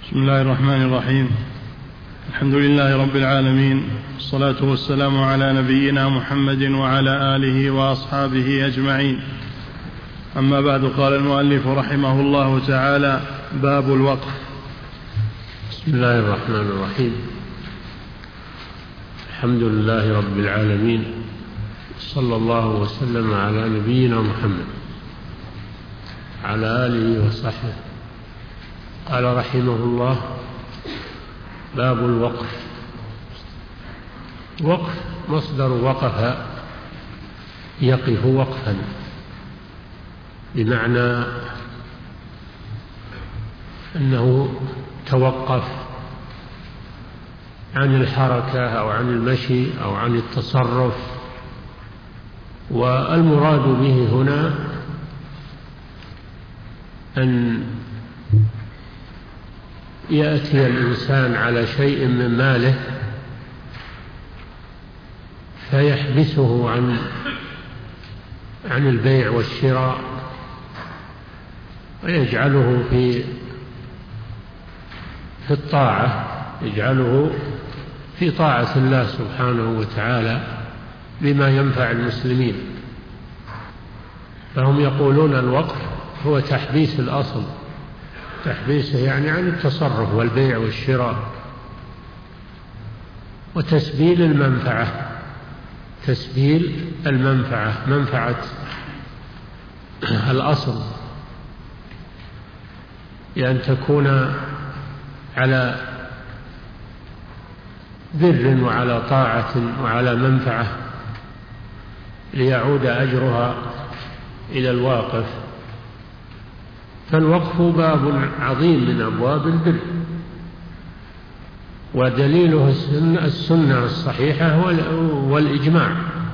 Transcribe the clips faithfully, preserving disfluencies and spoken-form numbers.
بسم الله الرحمن الرحيم. الحمد لله رب العالمين، والصلاة والسلام على نبينا محمد وعلى آله وأصحابه أجمعين. أما بعد، قال المؤلف رحمه الله تعالى: باب الوقف. بسم الله الرحمن الرحيم. الحمد لله رب العالمين، صلى الله وسلم على نبينا محمد على آله وصحبه. قال رحمه الله: باب الوقف. وقف مصدر وقف يقف وقفا، بمعنى أنه توقف عن الحركة أو عن المشي أو عن التصرف. والمراد به هنا أن يأتي الإنسان على شيء من ماله فيحبسه عن عن البيع والشراء، ويجعله في في الطاعة، يجعله في طاعة الله سبحانه وتعالى بما ينفع المسلمين. فهم يقولون الوقف هو تحبيس الأصل، تحبيسه يعني عن التصرف والبيع والشراء، وتسبيل المنفعة، تسبيل المنفعة، منفعة الأصل، لأن تكون على بر وعلى طاعة وعلى منفعة ليعود أجرها إلى الواقف. فالوقف باب عظيم من أبواب البر، ودليله السنة الصحيحة والإجماع.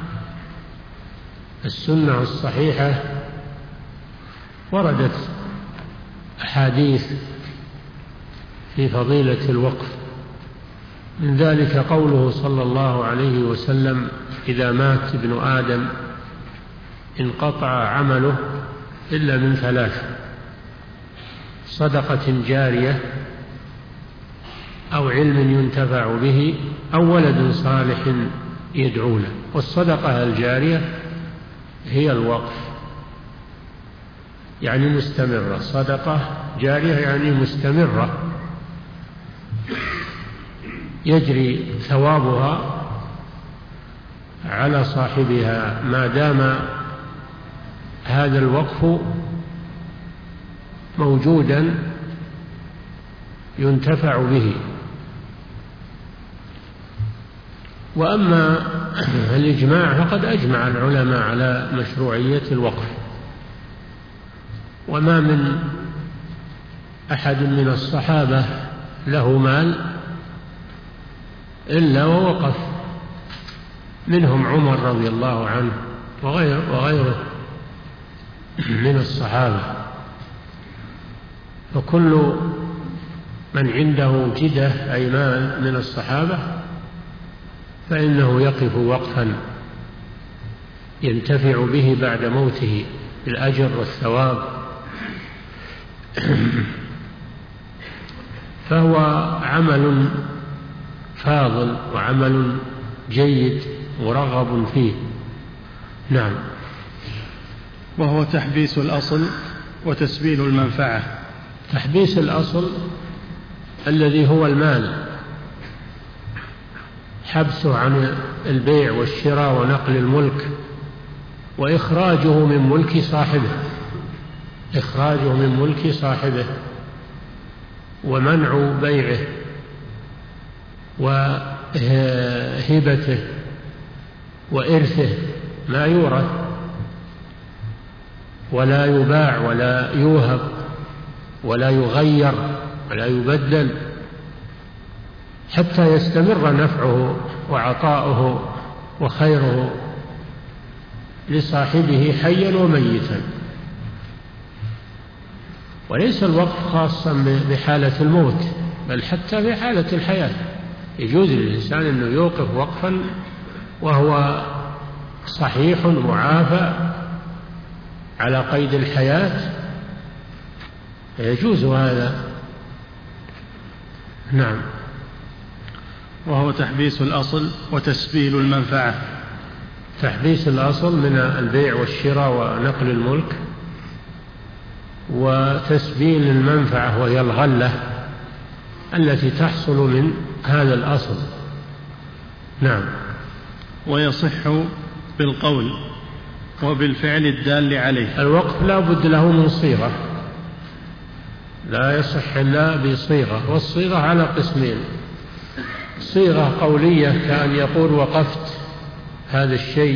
السنة الصحيحة وردت أحاديث في فضيلة الوقف، من ذلك قوله صلى الله عليه وسلم: إذا مات ابن آدم انقطع عمله إلا من ثلاث: صدقة جارية، أو علم ينتفع به، أو ولد صالح يدعو له. والصدقة الجارية هي الوقف، يعني مستمرة. صدقة جارية يعني مستمرة، يجري ثوابها على صاحبها ما دام هذا الوقف موجودا ينتفع به. وأما الإجماع فقد أجمع العلماء على مشروعية الوقف، وما من أحد من الصحابة له مال إلا ووقف، منهم عمر رضي الله عنه وغيره من الصحابة. فكل من عنده جدة أي مال من الصحابة فإنه يقف وقفا ينتفع به بعد موته بالأجر والثواب. فهو عمل فاضل وعمل جيد مرغب فيه. نعم. وهو تحبيس الأصل وتسبيل المنفعة. تحبيس الأصل الذي هو المال، حبسه عن البيع والشراء ونقل الملك، وإخراجه من ملك صاحبه، إخراجه من ملك صاحبه، ومنع بيعه وهبته وإرثه، لا يورث ولا يباع ولا يوهب ولا يغير ولا يبدل، حتى يستمر نفعه وعطاؤه وخيره لصاحبه حيا وميتا. وليس الوقف خاصا بحالة الموت، بل حتى في حالة الحياة يجوز للإنسان أنه يوقف وقفا وهو صحيح معافى على قيد الحياة، يجوز هذا. نعم. وهو تحبيس الأصل وتسبيل المنفعة. تحبيس الأصل من البيع والشراء ونقل الملك، وتسبيل المنفعة وهي الغلة التي تحصل من هذا الأصل. نعم. ويصح بالقول وبالفعل الدال عليه. الوقف لا بد له من صيغة، لا يصح إلا بصيغة، والصيغة على قسمين: صيغة قولية كأن يقول وقفت هذا الشيء،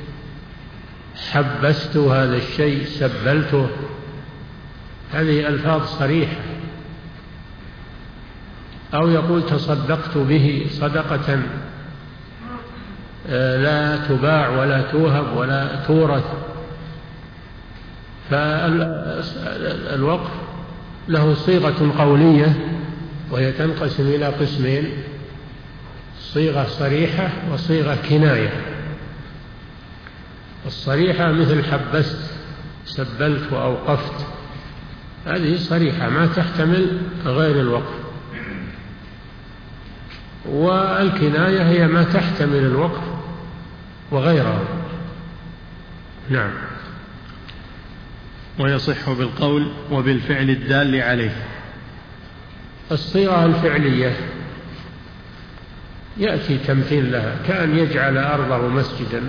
حبست هذا الشيء، سبلته، هذه ألفاظ صريحة. أو يقول تصدقت به صدقة لا تباع ولا توهب ولا تورث. فالوقف له صيغة قولية وهي تنقسم إلى قسمين: صيغة صريحة وصيغة كناية. الصريحة مثل حبست، سبلت، وأوقفت، هذه صريحة ما تحتمل غير الوقف. والكناية هي ما تحتمل الوقف وغيره. نعم. ويصح بالقول وبالفعل الدال عليه. الصيغة الفعلية يأتي تمثيل لها، كأن يجعل أرضه مسجدا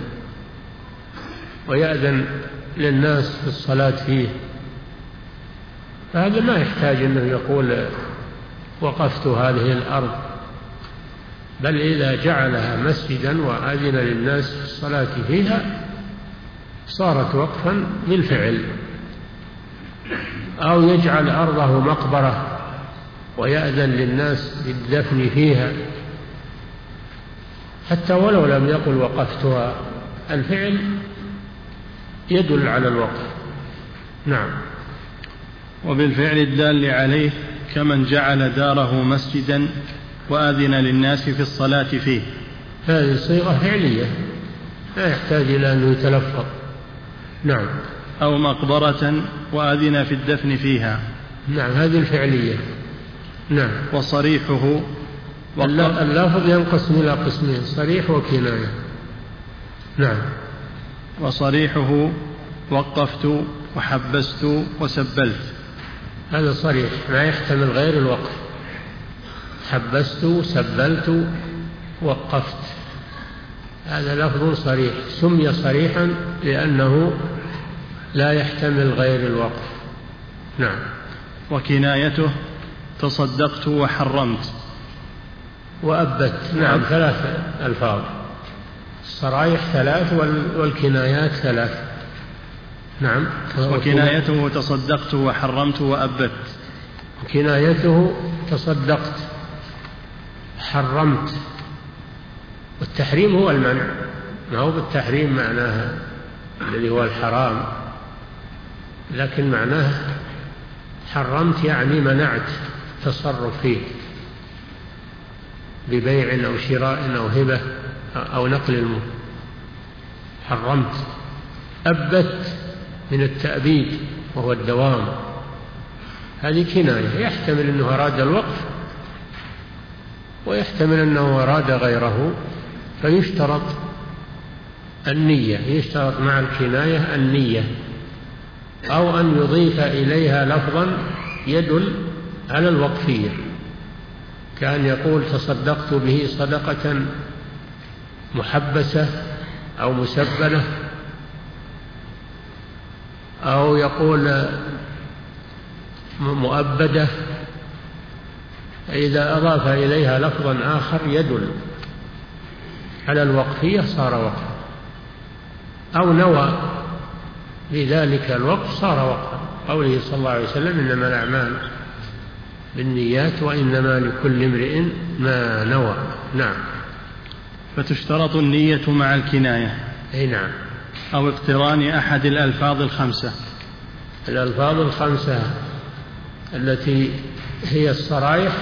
ويأذن للناس في الصلاة فيه، فهذا ما يحتاج أنه يقول وقفت هذه الأرض، بل إذا جعلها مسجدا وأذن للناس في الصلاة فيها صارت وقفا بالفعل. أو يجعل أرضه مقبرة ويأذن للناس بالدفن فيها، حتى ولو لم يقل وقفتها، الفعل يدل على الوقف. نعم. وبالفعل الدال عليه كمن جعل داره مسجدا وآذن للناس في الصلاة فيه. هذه صيغة فعلية لا يحتاج إلى أن يتلفظ. نعم. أو مقبرة وآذن في الدفن فيها. نعم، هذه الفعلية. نعم. وصريحه اللفظ ينقسم إلى قسمين: صريح وكناية. نعم. وصريحه وقفت وحبست وسبلت، هذا صريح ما يحتمل غير الوقف. حبست، سبلت، وقفت، هذا لفظ صريح، سمي صريحا لأنه لا يحتمل غير الوقف. نعم. وكنايته تصدقت وحرمت وأبت. نعم، ثلاث ألفاظ: الصرايح ثلاث والكنايات ثلاث. نعم. وكنايته تصدقت وحرمت وأبت. كنايته تصدقت، حرمت، والتحريم هو المنع، ما هو بالتحريم معناها الذي هو الحرام، لكن معناه حرمت يعني منعت التصرف فيه ببيع أو شراء أو هبة أو نقل الملك. حرمت. أبت من التأبيد وهو الدوام، هذه كناية، يحتمل أنه أراد الوقف ويحتمل أنه أراد غيره، فيشترط النية، يشترط مع الكناية النية، أو أن يضيف إليها لفظا يدل على الوقفية، كأن يقول تصدقت به صدقة محبسة أو مسبلة، أو يقول مؤبدة. إذا أضاف إليها لفظا آخر يدل على الوقفية صار وقفا، أو نوى بذلك الوقف صار وقفا، قوله صلى الله عليه وسلم: إنما الأعمال بالنيات وإنما لكل امرئ ما نوى. نعم. فتشترط النية مع الكناية. أي نعم. أو اقتران أحد الألفاظ الخمسة. الألفاظ الخمسة التي هي الصرايح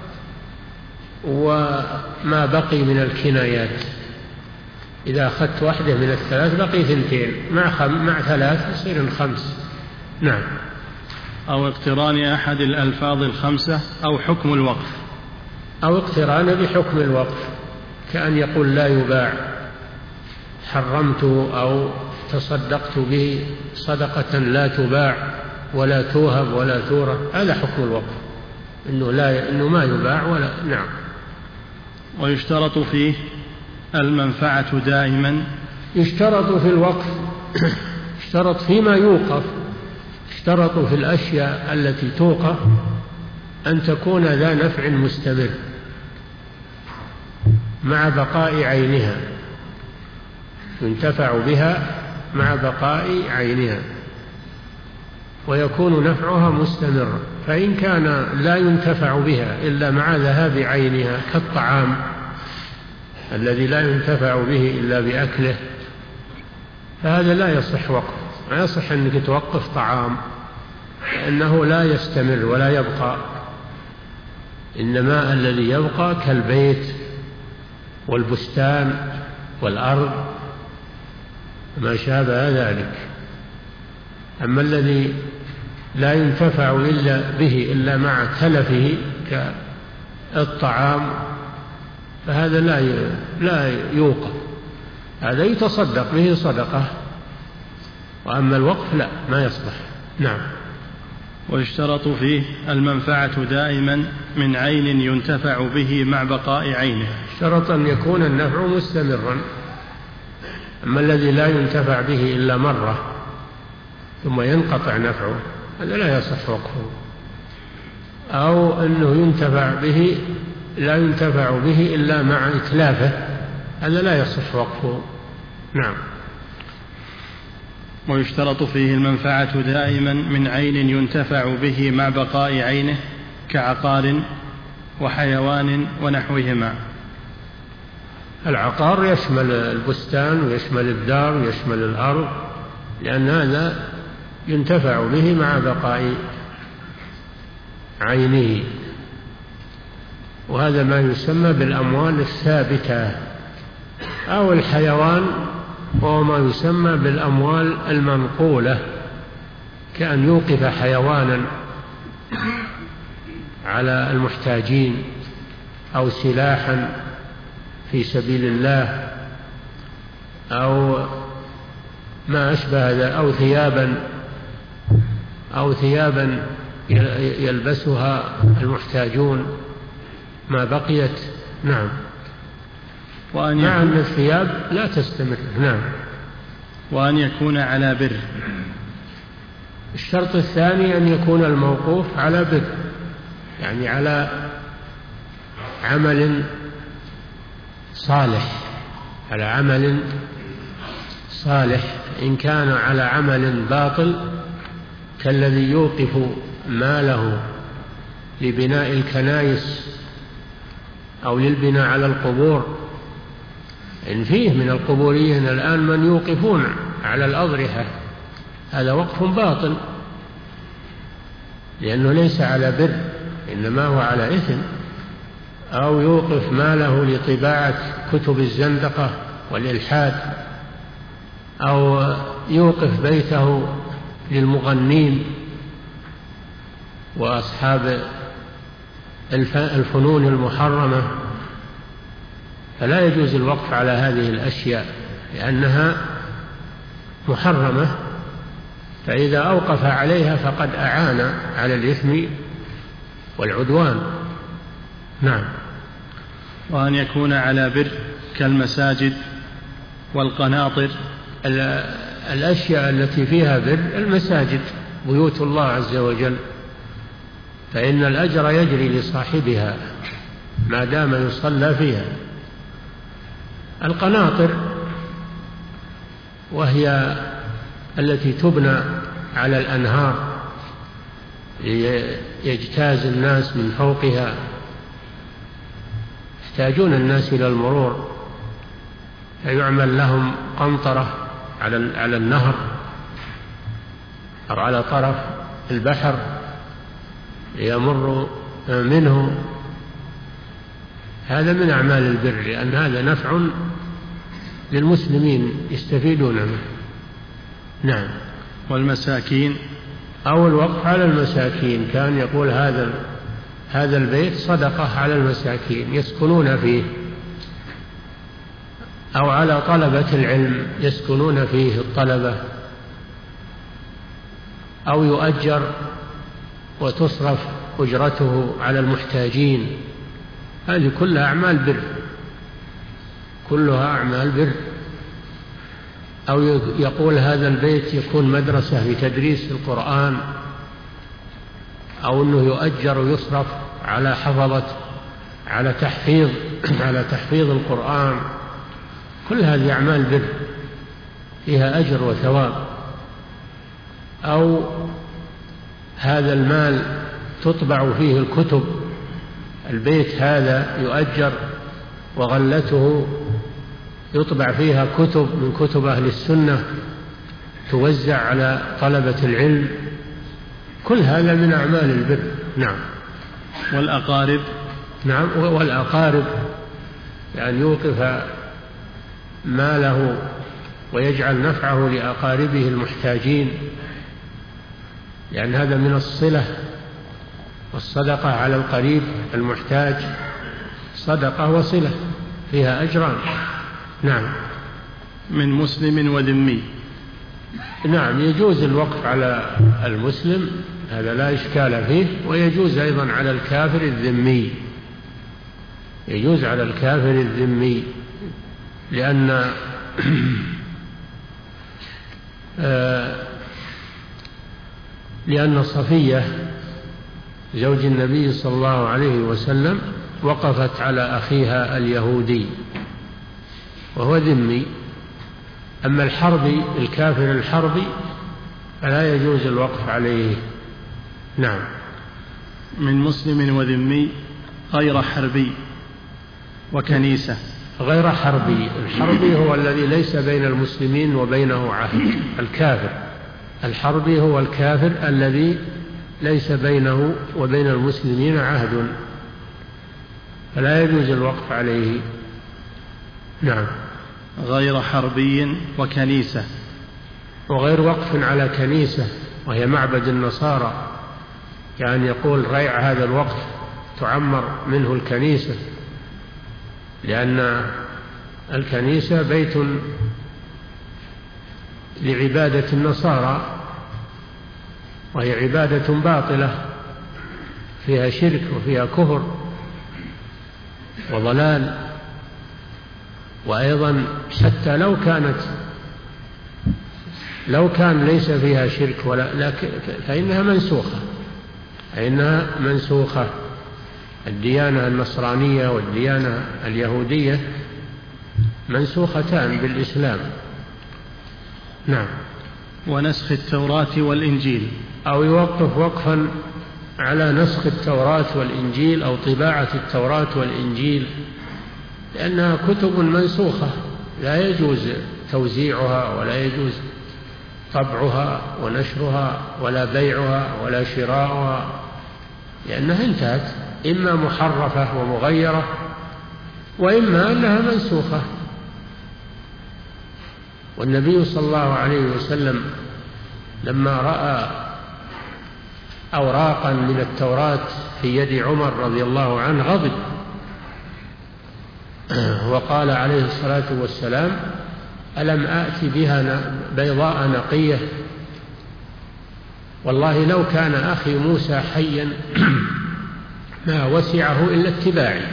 وما بقي من الكنايات، إذا أخذت واحدة من الثلاث بقي ثنتين، مع, خم... مع ثلاث يصير خمس. نعم. أو اقتران أحد الألفاظ الخمسة أو حكم الوقف. أو اقتران بحكم الوقف، كأن يقول لا يباع، حرمته أو تصدقت به صدقة لا تباع ولا توهب ولا تورى، هذا حكم الوقف، إنه, لا إنه ما يباع ولا. نعم. ويشترط فيه المنفعة دائما. يشترط في الوقف اشترط فيما يوقف، اشترط في الأشياء التي توقف أن تكون ذا نفع مستمر مع بقاء عينها، ينتفع بها مع بقاء عينها ويكون نفعها مستمرا. فإن كان لا ينتفع بها إلا مع ذهاب عينها كالطعام الذي لا ينتفع به إلا بأكله، فهذا لا يصح وقف. ما يصح أنك توقف طعام لأنه لا يستمر ولا يبقى، إنما الذي يبقى كالبيت والبستان والأرض ما شابه ذلك. أما الذي لا ينتفع إلا به إلا مع تلفه كالطعام فهذا لا لا يوقف، هذا يتصدق به صدقة، وأما الوقف لا، ما يصلح. نعم. ويشترط فيه المنفعة دائما من عين ينتفع به مع بقاء عينه. شرط أن يكون النفع مستمرا. أما الذي لا ينتفع به إلا مرة ثم ينقطع نفعه هذا لا يصح وقفه، أو أنه ينتفع به لا ينتفع به إلا مع إتلافه هذا لا يصح وقفه. نعم. ويشترط فيه المنفعة دائما من عين ينتفع به مع بقاء عينه كعقار وحيوان ونحوهما. العقار يشمل البستان ويشمل الدار ويشمل الأرض، لأن هذا ينتفع به مع بقاء عينه، وهذا ما يسمى بالأموال الثابتة. أو الحيوان وهو ما يسمى بالأموال المنقولة، كأن يوقف حيوانا على المحتاجين أو سلاحا في سبيل الله أو ما أشبه ذلك، أو ثيابا أو ثيابا يلبسها المحتاجون ما بقيت. نعم. وأن مع أن الثياب لا تستمر. نعم. وأن يكون على بر. الشرط الثاني أن يكون الموقوف على بر، يعني على عمل صالح، على عمل صالح. إن كان على عمل باطل كالذي يوقف ماله لبناء الكنائس أو للبناء على القبور، إن فيه من القبوريين الآن من يوقفون على الأضرحة، هذا وقف باطل لأنه ليس على بر إنما هو على إثم. أو يوقف ماله لطباعة كتب الزندقة والإلحاد، أو يوقف بيته للمغنين وأصحاب الفنون المحرمة، فلا يجوز الوقف على هذه الأشياء لأنها محرمة، فإذا أوقف عليها فقد أعان على الإثم والعدوان. نعم. وأن يكون على بر كالمساجد والقناطر. الأشياء التي فيها بر المساجد بيوت الله عز وجل، فإن الأجر يجري لصاحبها ما دام يصلى فيها. القناطر وهي التي تبنى على الأنهار يجتاز الناس من فوقها، يحتاجون الناس إلى المرور فيعمل لهم قنطرة على النهر أو على طرف البحر ليمر منه، هذا من أعمال البر لأن هذا نفع للمسلمين يستفيدون منه. نعم. والمساكين. أو الوقف على المساكين، كان يقول هذا هذا البيت صدقة على المساكين يسكنون فيه، أو على طلبة العلم يسكنون فيه الطلبة، أو يؤجر وتصرف أجرته على المحتاجين. هذه كلها أعمال بر، كلها أعمال بر. أو يقول هذا البيت يكون مدرسة لتدريس القرآن، أو أنه يؤجر ويصرف على حفظة على تحفيظ على تحفيظ القرآن. كل هذه أعمال بر فيها أجر وثواب. أو هذا المال تطبع فيه الكتب، البيت هذا يؤجر وغلته يطبع فيها كتب من كتب أهل السنة توزع على طلبة العلم. كل هذا من أعمال البر. نعم. والأقارب. نعم، والأقارب يعني يوقف ماله ويجعل نفعه لأقاربه المحتاجين، لأن يعني هذا من الصلة، والصدقة على القريب المحتاج صدقة وصلة فيها أجران. نعم. من مسلم وذمي. نعم، يجوز الوقف على المسلم، هذا لا إشكال فيه، ويجوز أيضا على الكافر الذمي، يجوز على الكافر الذمي، لأن لأن صفية زوج النبي صلى الله عليه وسلم وقفت على أخيها اليهودي وهو ذمي. أما الحربي الكافر الحربي فلا يجوز الوقف عليه. نعم. من مسلم وذمي غير حربي وكنيسة. غير حربي، الحربي هو الذي ليس بين المسلمين وبينه عهد. الكافر الحربي هو الكافر الذي ليس بينه وبين المسلمين عهد، فلا يجوز الوقف عليه. نعم. غير حربي وكنيسة. وغير وقف على كنيسة وهي معبد النصارى، يعني يقول ريع هذا الوقف تعمر منه الكنيسة، لأن الكنيسة بيت لعبادة النصارى، وهي عبادة باطلة فيها شرك وفيها كفر وضلال. وأيضا حتى لو كانت لو كان ليس فيها شرك ولا لكن فإنها منسوخة فإنها منسوخة الديانة النصرانية والديانة اليهودية منسوختان بالإسلام. نعم. ونسخ التوراة والإنجيل. أو يوقف وقفا على نسخ التوراة والإنجيل أو طباعة التوراة والإنجيل، لأنها كتب منسوخة لا يجوز توزيعها ولا يجوز طبعها ونشرها ولا بيعها ولا شراؤها، لأنها انتهت، إما محرفة ومغيرة وإما أنها منسوخة. والنبي صلى الله عليه وسلم لما رأى أوراقا من التوراة في يد عمر رضي الله عنه غضب، وقال عليه الصلاة والسلام: ألم آت بها بيضاء نقية؟ والله لو كان أخي موسى حيا ما وسعه إلا اتباعي.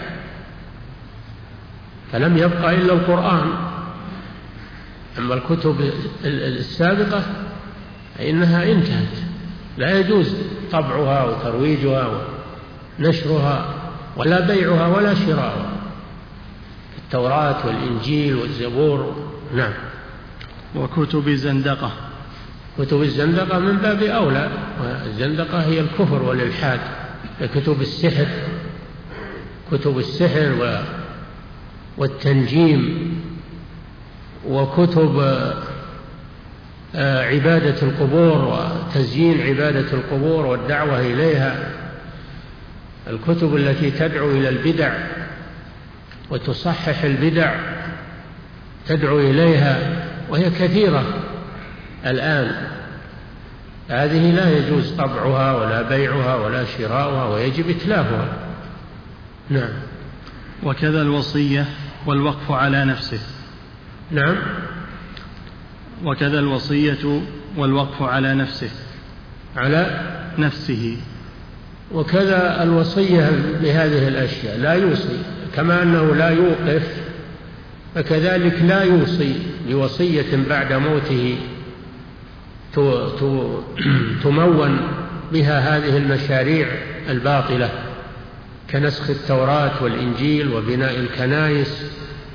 فلم يبقى إلا القرآن. أما الكتب السابقة فإنها انتهت، لا يجوز طبعها وترويجها ونشرها ولا بيعها ولا شراؤها. التوراة والإنجيل والزبور. نعم. وكتب الزندقة. كتب الزندقة من باب أولى، والزندقة هي الكفر والإلحاد. كتب السحر كتب السحر والتنجيم، وكتب عبادة القبور وتزيين عبادة القبور والدعوة إليها، الكتب التي تدعو إلى البدع وتصحح البدع تدعو إليها، وهي كثيرة الآن. هذه لا يجوز طبعها ولا بيعها ولا شراؤها ويجب إتلافها. نعم. وكذا الوصية والوقف على نفسه. نعم. وكذا الوصية والوقف على نفسه على نفسه. وكذا الوصية بهذه الأشياء، لا يوصي كما أنه لا يوقف، فكذلك لا يوصي بوصية بعد موته تمون بها هذه المشاريع الباطلة كنسخ التوراة والإنجيل وبناء الكنائس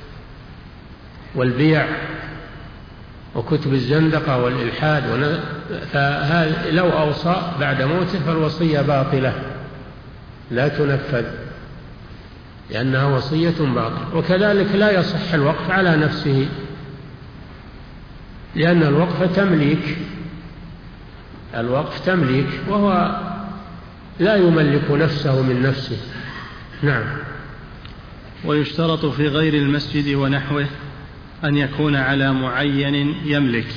والبيع وكتب الزندقة والإلحاد. فهذا لو أوصى بعد موته فالوصية باطلة لا تنفذ لأنها وصية باطلة. وكذلك لا يصح الوقف على نفسه، لأن الوقف تمليك، الوقف تمليك وهو لا يملك نفسه من نفسه. نعم. ويشترط في غير المسجد ونحوه أن يكون على معين يملك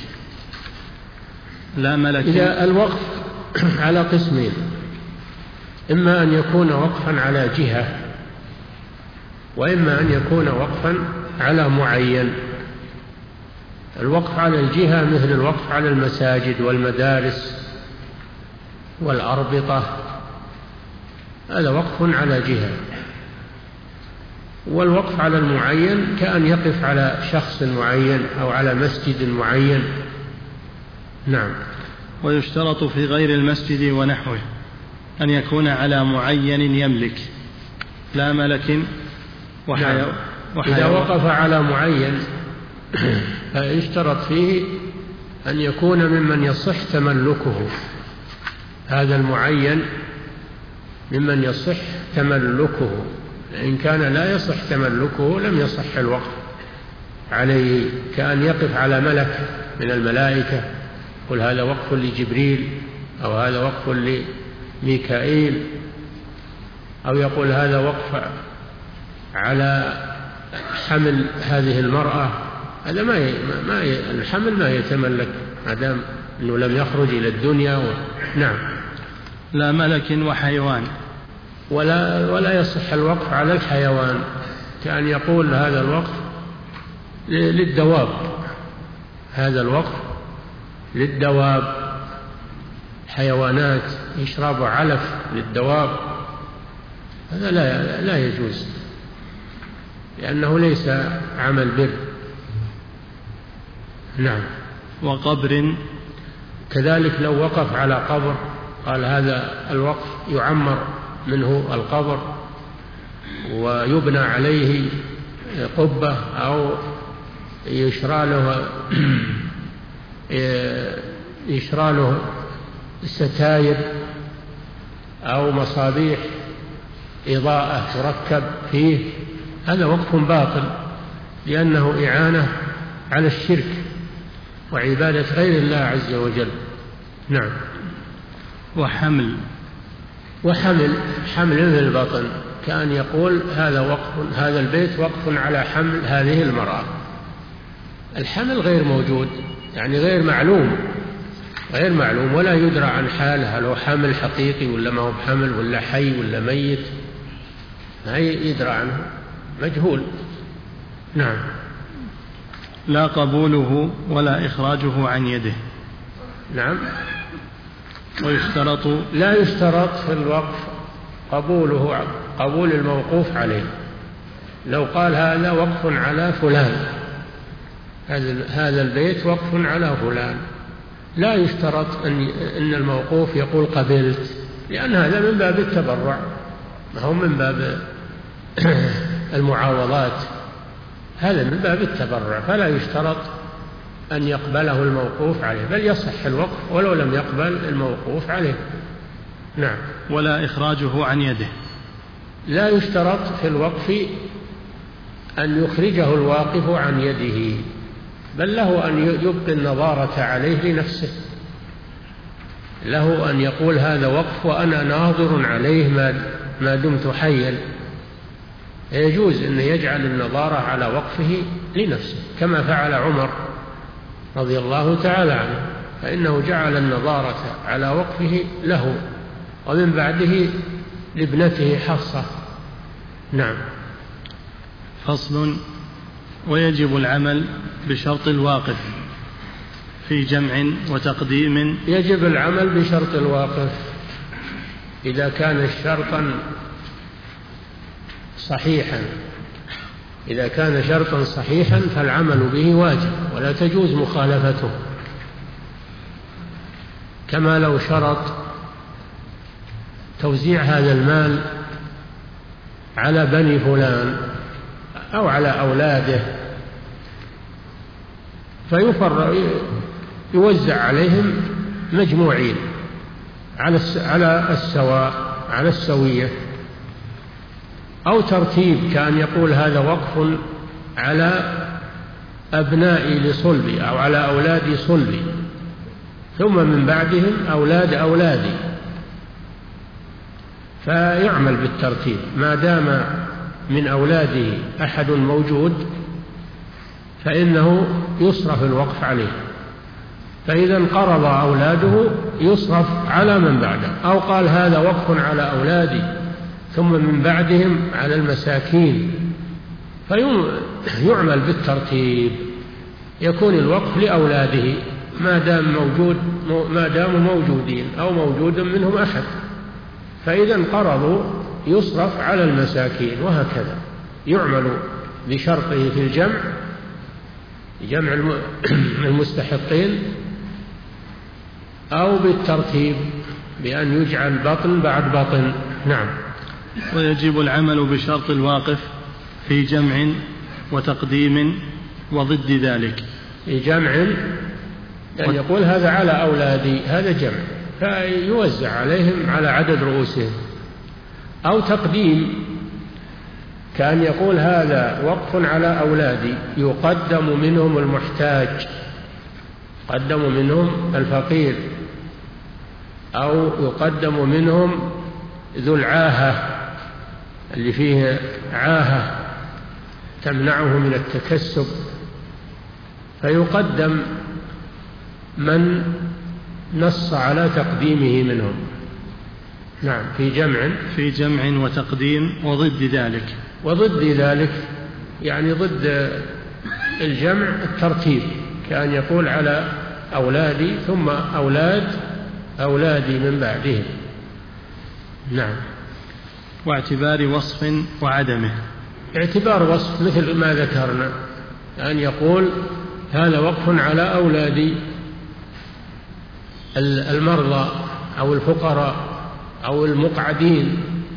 لا ملك. إذا الوقف على قسمين، إما أن يكون وقفا على جهة وإما أن يكون وقفا على معين. الوقف على الجهة مثل الوقف على المساجد والمدارس والأربطة، هذا وقف على جهة. والوقف على المعين كأن يقف على شخص معين أو على مسجد معين. نعم. ويشترط في غير المسجد ونحوه أن يكون على معين يملك لا ملك وحيوان. نعم. إذا وقف على معين فيشترط فيه أن يكون ممن يصح تملكه، هذا المعين ممن يصح تملكه. إن كان لا يصح تملكه لم يصح الوقف عليه، كأن يقف على ملك من الملائكة قل هذا وقف لجبريل أو هذا وقف لميكائيل، أو يقول هذا وقف على حمل هذه المرأة. هذا ما ي... ما ي... الحمل ما يتملك ما دام أنه لم يخرج إلى الدنيا و... نعم. لا ملك وحيوان. ولا ولا يصح الوقف على الحيوان، كأن يقول هذا الوقف للدواب، هذا الوقف للدواب، حيوانات يشرب علف للدواب، هذا لا لا يجوز لأنه ليس عمل بر. نعم. وقبر كذلك لو وقف على قبر قال هذا الوقف يعمر منه القبر ويبنى عليه قبة أو يشرى له يشرى له ستاير أو مصابيح إضاءة تركب فيه، هذا وقف باطل لأنه إعانة على الشرك وعبادة غير الله عز وجل. نعم. وحمل وحمل حمل من البطن، كأن يقول هذا وقف، هذا البيت وقف على حمل هذه المرأة. الحمل غير موجود، يعني غير معلوم، غير معلوم ولا يدرى عن حاله، هل هو حمل حقيقي ولا ما هو بحمل ولا حي ولا ميت، ما يدرى عنه، مجهول. نعم. لا قبوله ولا إخراجه عن يده. نعم. ويشترط لا يشترط في الوقف قبوله، قبول الموقوف عليه. لو قال هذا وقف على فلان، هذا البيت وقف على فلان، لا يشترط أن أن الموقوف يقول قبلت، لأن هذا من باب التبرع، ما هو من باب المعاوضات، هذا من باب التبرع، فلا يشترط أن يقبله الموقوف عليه، بل يصح الوقف ولو لم يقبل الموقوف عليه. نعم. ولا إخراجه عن يده. لا يشترط في الوقف أن يخرجه الواقف عن يده، بل له أن يبقي النظارة عليه لنفسه، له أن يقول هذا وقف وأنا ناظر عليه ما دمت حيا، يجوز أن يجعل النظارة على وقفه لنفسه كما فعل عمر رضي الله تعالى عنه، فإنه جعل النظارة على وقفه له، ومن بعده لابنته حفصة. نعم. فصل. ويجب العمل بشرط الواقف في جمع وتقديم. يجب العمل بشرط الواقف إذا كان شرطا صحيحا، إذا كان شرطا صحيحا فالعمل به واجب ولا تجوز مخالفته، كما لو شرط توزيع هذا المال على بني فلان أو على أولاده، فيفر يوزع عليهم مجموعين على السواء على السوية، أو ترتيب كان يقول هذا وقف على أبنائي لصلبي أو على أولادي صلبي، ثم من بعدهم أولاد أولادي، فيعمل بالترتيب ما دام من أولاده أحد موجود فإنه يصرف الوقف عليه، فإذا انقرض أولاده يصرف على من بعده، أو قال هذا وقف على أولادي ثم من بعدهم على المساكين، فيعمل بالترتيب، يكون الوقف لأولاده ما دام موجود ما داموا موجودين أو موجود منهم أحد، فإذا انقرضوا يصرف على المساكين، وهكذا يعمل بشرطه في الجمع، جمع المستحقين، أو بالترتيب بأن يجعل بطن بعد بطن. نعم. ويجب العمل بشرط الواقف في جمع وتقديم وضد ذلك. في جمع يعني يقول هذا على أولادي، هذا جمع فيوزع عليهم على عدد رؤوسهم، أو تقديم كان يقول هذا وقف على أولادي يقدم منهم المحتاج، يقدم منهم الفقير، أو يقدم منهم ذو العاهة اللي فيه عاهة تمنعه من التكسب، فيقدم من نص على تقديمه منهم. نعم. في جمع في جمع وتقديم وضد ذلك. وضد ذلك يعني ضد الجمع الترتيب، كان يقول على أولادي ثم أولاد أولادي من بعدهم. نعم. واعتبار وصف وعدمه. اعتبار وصف مثل ما ذكرنا، أن يقول هذا وقف على أولادي المرضى أو الفقراء أو المقعدين،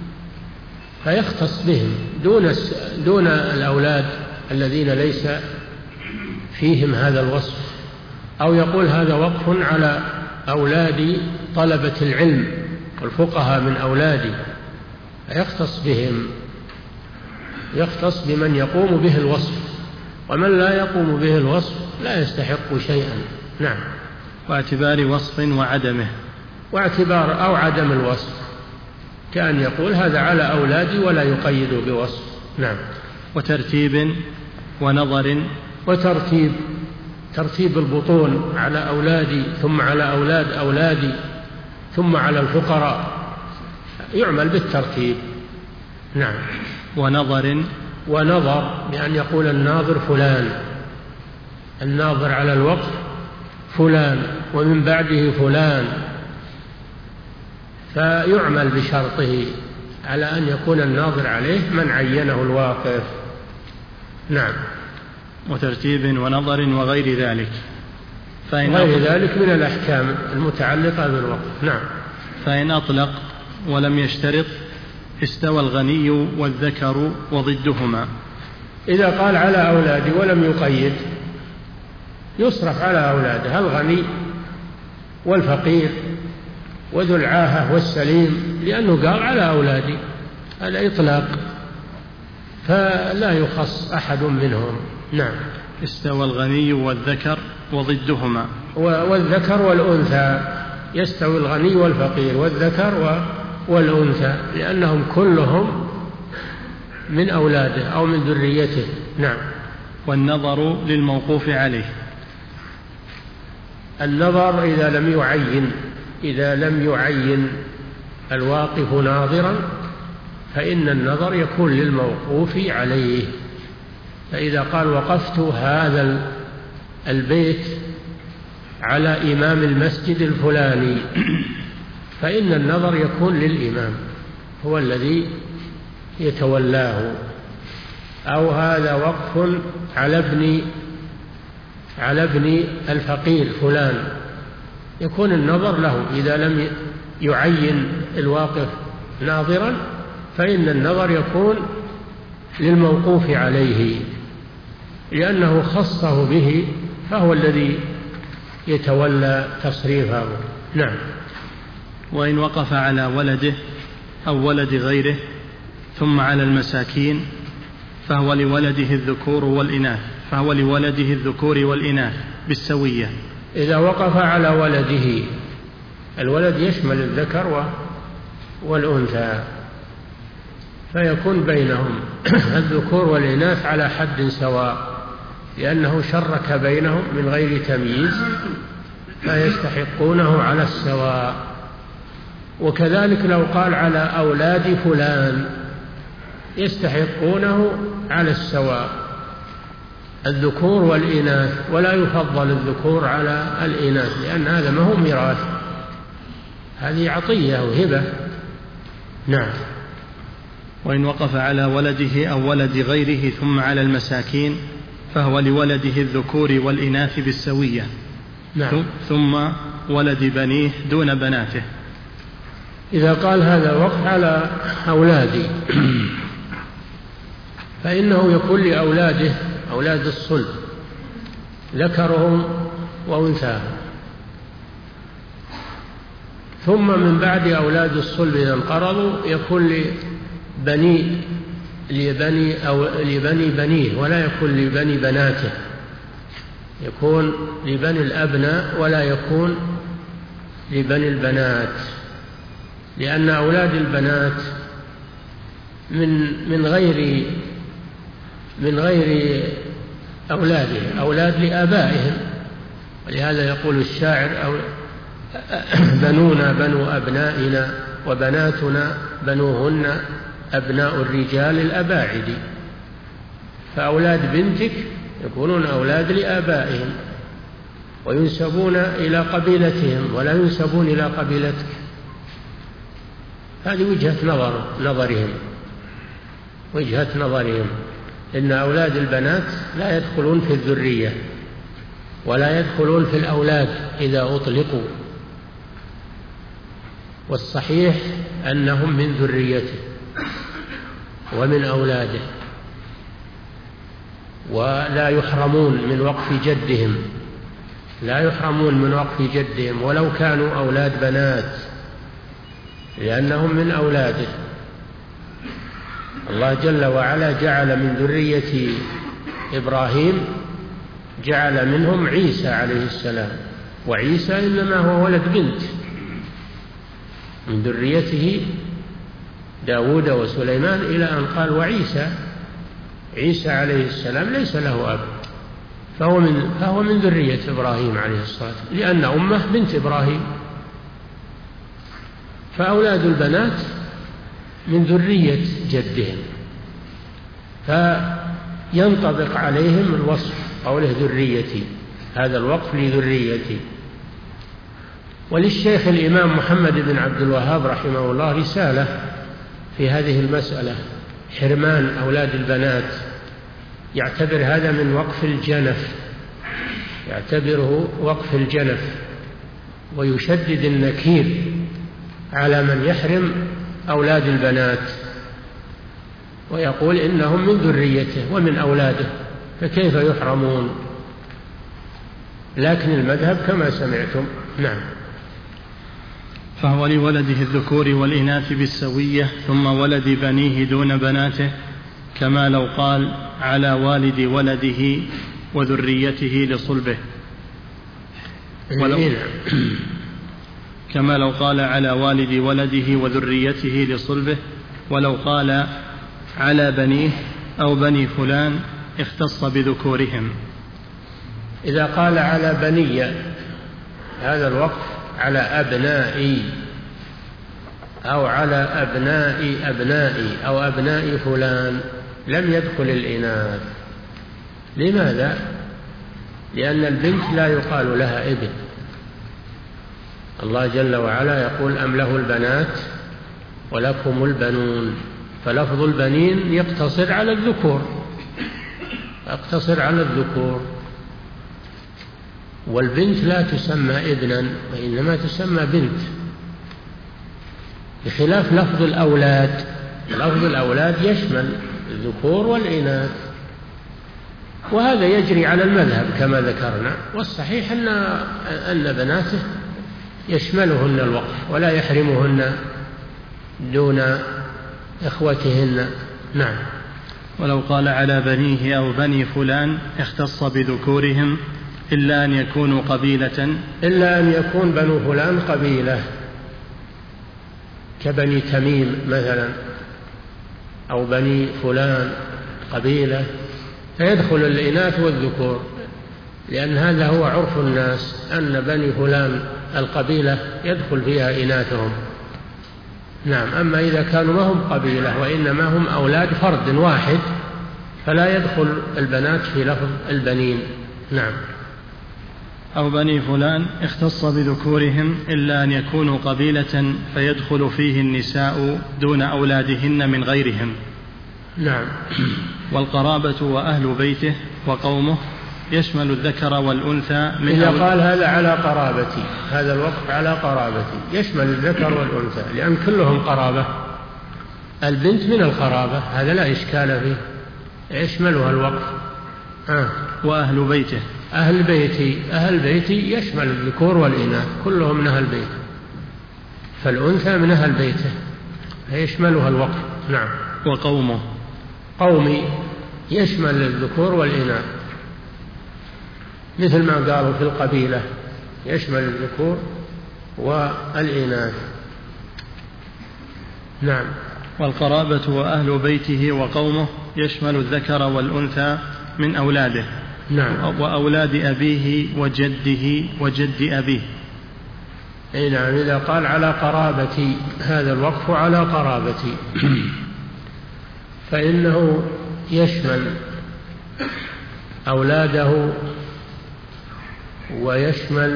فيختص بهم دون دون الأولاد الذين ليس فيهم هذا الوصف، أو يقول هذا وقف على أولاد طلبة العلم والفقهاء من أولادي، فيختص بهم، يختص بمن يقوم به الوصف، ومن لا يقوم به الوصف لا يستحق شيئا. نعم. واعتبار وصف وعدمه. واعتبار أو عدم الوصف، كان يقول هذا على أولادي ولا يقيد بوصف. نعم. وترتيب ونظر. وترتيب ترتيب البطون على أولادي ثم على أولاد أولادي ثم على الفقراء، يعمل بالترتيب. نعم. ونظر. ونظر بأن يقول الناظر فلان، الناظر على الوقف فلان ومن بعده فلان، فيعمل بشرطه على أن يكون الناظر عليه من عينه الواقف. نعم. وترتيب ونظر وغير ذلك. فإن غير ذلك من الأحكام المتعلقة بالوقف. نعم. فإن أطلق ولم يشترط استوى الغني والذكر وضدهما. إذا قال على أولادي ولم يقيد يصرف على أولاده الغني والفقير وذو العاهة والسليم، لأنه قال على أولادي، هذا إطلاق فلا يخص أحد منهم. نعم. استوى الغني والذكر وضدهما. والذكر والأنثى، يستوي الغني والفقير والذكر والأنثى، لأنهم كلهم من أولاده أو من ذريته. نعم. والنظر للموقوف عليه. النظر إذا لم يعين إذا لم يعين الواقف ناظرا فإن النظر يكون للموقوف عليه. فإذا قال وقفت هذا البيت على إمام المسجد الفلاني فإن النظر يكون للإمام، هو الذي يتولاه. أو هذا وقف على ابن على ابن الفقير فلان، يكون النظر له. إذا لم يعين الواقف ناظرا فإن النظر يكون للموقوف عليه، لأنه خصه به فهو الذي يتولى تصريفه. نعم. وإن وقف على ولده أو ولد غيره ثم على المساكين فهو لولده الذكور والإناث فهو لولده الذكور والإناث بالسوية. إذا وقف على ولده، الولد يشمل الذكر والأنثى، فيكون بينهم الذكور والإناث على حد سواء، لأنه شرك بينهم من غير تمييز فيستحقونه على السواء. وكذلك لو قال على أولاد فلان يستحقونه على السواء، الذكور والإناث، ولا يفضل الذكور على الإناث، لأن هذا ما هو ميراث، هذه عطية وهبة. نعم. وإن وقف على ولده أو ولد غيره ثم على المساكين فهو لولده الذكور والإناث بالسوية. نعم. ثم ولد بنيه دون بناته. إذا قال هذا وقف على أولادي فإنه يكون لأولاده أولاد الصلب ذكرهم وأنثاهم، ثم من بعد أولاد الصلب إذا انقرضوا يكون لبني لبني أو لبني بنيه ولا يكون لبني بناته، يكون لبني الأبناء ولا يكون لبني البنات، لأن أولاد البنات من من غير من غير أولاده، أولاد لآبائهم، ولهذا يقول الشاعر أو بنونا بنو أبنائنا وبناتنا بنوهن أبناء الرجال الأباعد. فأولاد بنتك يكونون أولاد لآبائهم وينسبون إلى قبيلتهم ولا ينسبون إلى قبيلتك. هذه وجهة نظر نظرهم وجهة نظرهم إن أولاد البنات لا يدخلون في الذرية ولا يدخلون في الأولاد إذا أطلقوا، والصحيح أنهم من ذريته ومن أولاده، ولا يحرمون من وقف جدهم لا يحرمون من وقف جدهم ولو كانوا أولاد بنات، لأنهم من أولاده. الله جل وعلا جعل من ذرية إبراهيم جعل منهم عيسى عليه السلام، وعيسى إنما هو ولد بنت، من ذريته داود وسليمان إلى أن قال وعيسى. عيسى عليه السلام ليس له أب، فهو من, فهو من ذرية إبراهيم عليه الصلاة والسلام، لأن أمه بنت إبراهيم. فأولاد البنات من ذرية جدهم، فينطبق عليهم الوصف قوله ذريتي، هذا الوقف لذريتي. وللشيخ الإمام محمد بن عبد الوهاب رحمه الله رسالة في هذه المسألة، حرمان أولاد البنات، يعتبر هذا من وقف الجنف، يعتبره وقف الجنف، ويشدد النكير على من يحرم أولاد البنات، ويقول إنهم من ذريته ومن أولاده، فكيف يحرمون؟ لكن المذهب كما سمعتم. نعم. فهو لولده الذكور والإناث بالسوية، ثم ولد بنيه دون بناته، كما لو قال على والد ولده وذريته لصلبه، ولو كما لو قال على والد ولده وذريته لصلبه، ولو قال على بنيه أو بني فلان اختص بذكورهم. إذا قال على بني هذا الوقف على أبنائي أو على أبناء أبنائي أو أبناء فلان، لم يدخل الإناث. لماذا؟ لأن البنت لا يقال لها ابن. الله جل وعلا يقول أم له البنات ولكم البنون، فلفظ البنين يقتصر على الذكور، يقتصر على الذكور. والبنت لا تسمى ابنا وإنما تسمى بنت، بخلاف لفظ الأولاد. لفظ الأولاد يشمل الذكور والإناث، وهذا يجري على المذهب كما ذكرنا، والصحيح أن أن بناته يشملهن الوقف ولا يحرمهن دون إخوتهن. نعم. ولو قال على بنيه أو بني فلان اختص بذكورهم إلا أن يكونوا قبيلة، إلا أن يكون بنو فلان قبيلة كبني تميم مثلا، أو بني فلان قبيلة، فيدخل الإناث والذكور، لأن هذا هو عرف الناس أن بني فلان القبيلة يدخل فيها إناثهم. نعم. أما إذا كانوا ما هم قبيلة وإنما هم أولاد فرد واحد فلا يدخل البنات في لفظ البنين. نعم. أو بني فلان اختص بذكورهم إلا أن يكونوا قبيلة فيدخل فيه النساء دون أولادهن من غيرهم. نعم. والقرابة وأهل بيته وقومه يشمل الذكر والأنثى من إذا قال هذا على قرابتي، هذا الوقف على قرابتي يشمل الذكر والأنثى، لأن كلهم قرابة. البنت من القرابة، هذا لا إشكال فيه، يشملها الوقف. آه. وأهل بيته، أهل بيتي، أهل بيتي يشمل الذكور والإناث، كلهم من أهل بيته، فالأنثى من أهل بيته يشملها الوقف. نعم. وقومه، قومي يشمل الذكور والإناث، مثل ما قالوا في القبيلة يشمل الذكور والإناث. نعم. والقرابة وأهل بيته وقومه يشمل الذكر والأنثى من أولاده. نعم. وأولاد أبيه وجده وجد أبيه. أي نعم. إذا قال على قرابتي، هذا الوقف على قرابتي فإنه يشمل أولاده ويشمل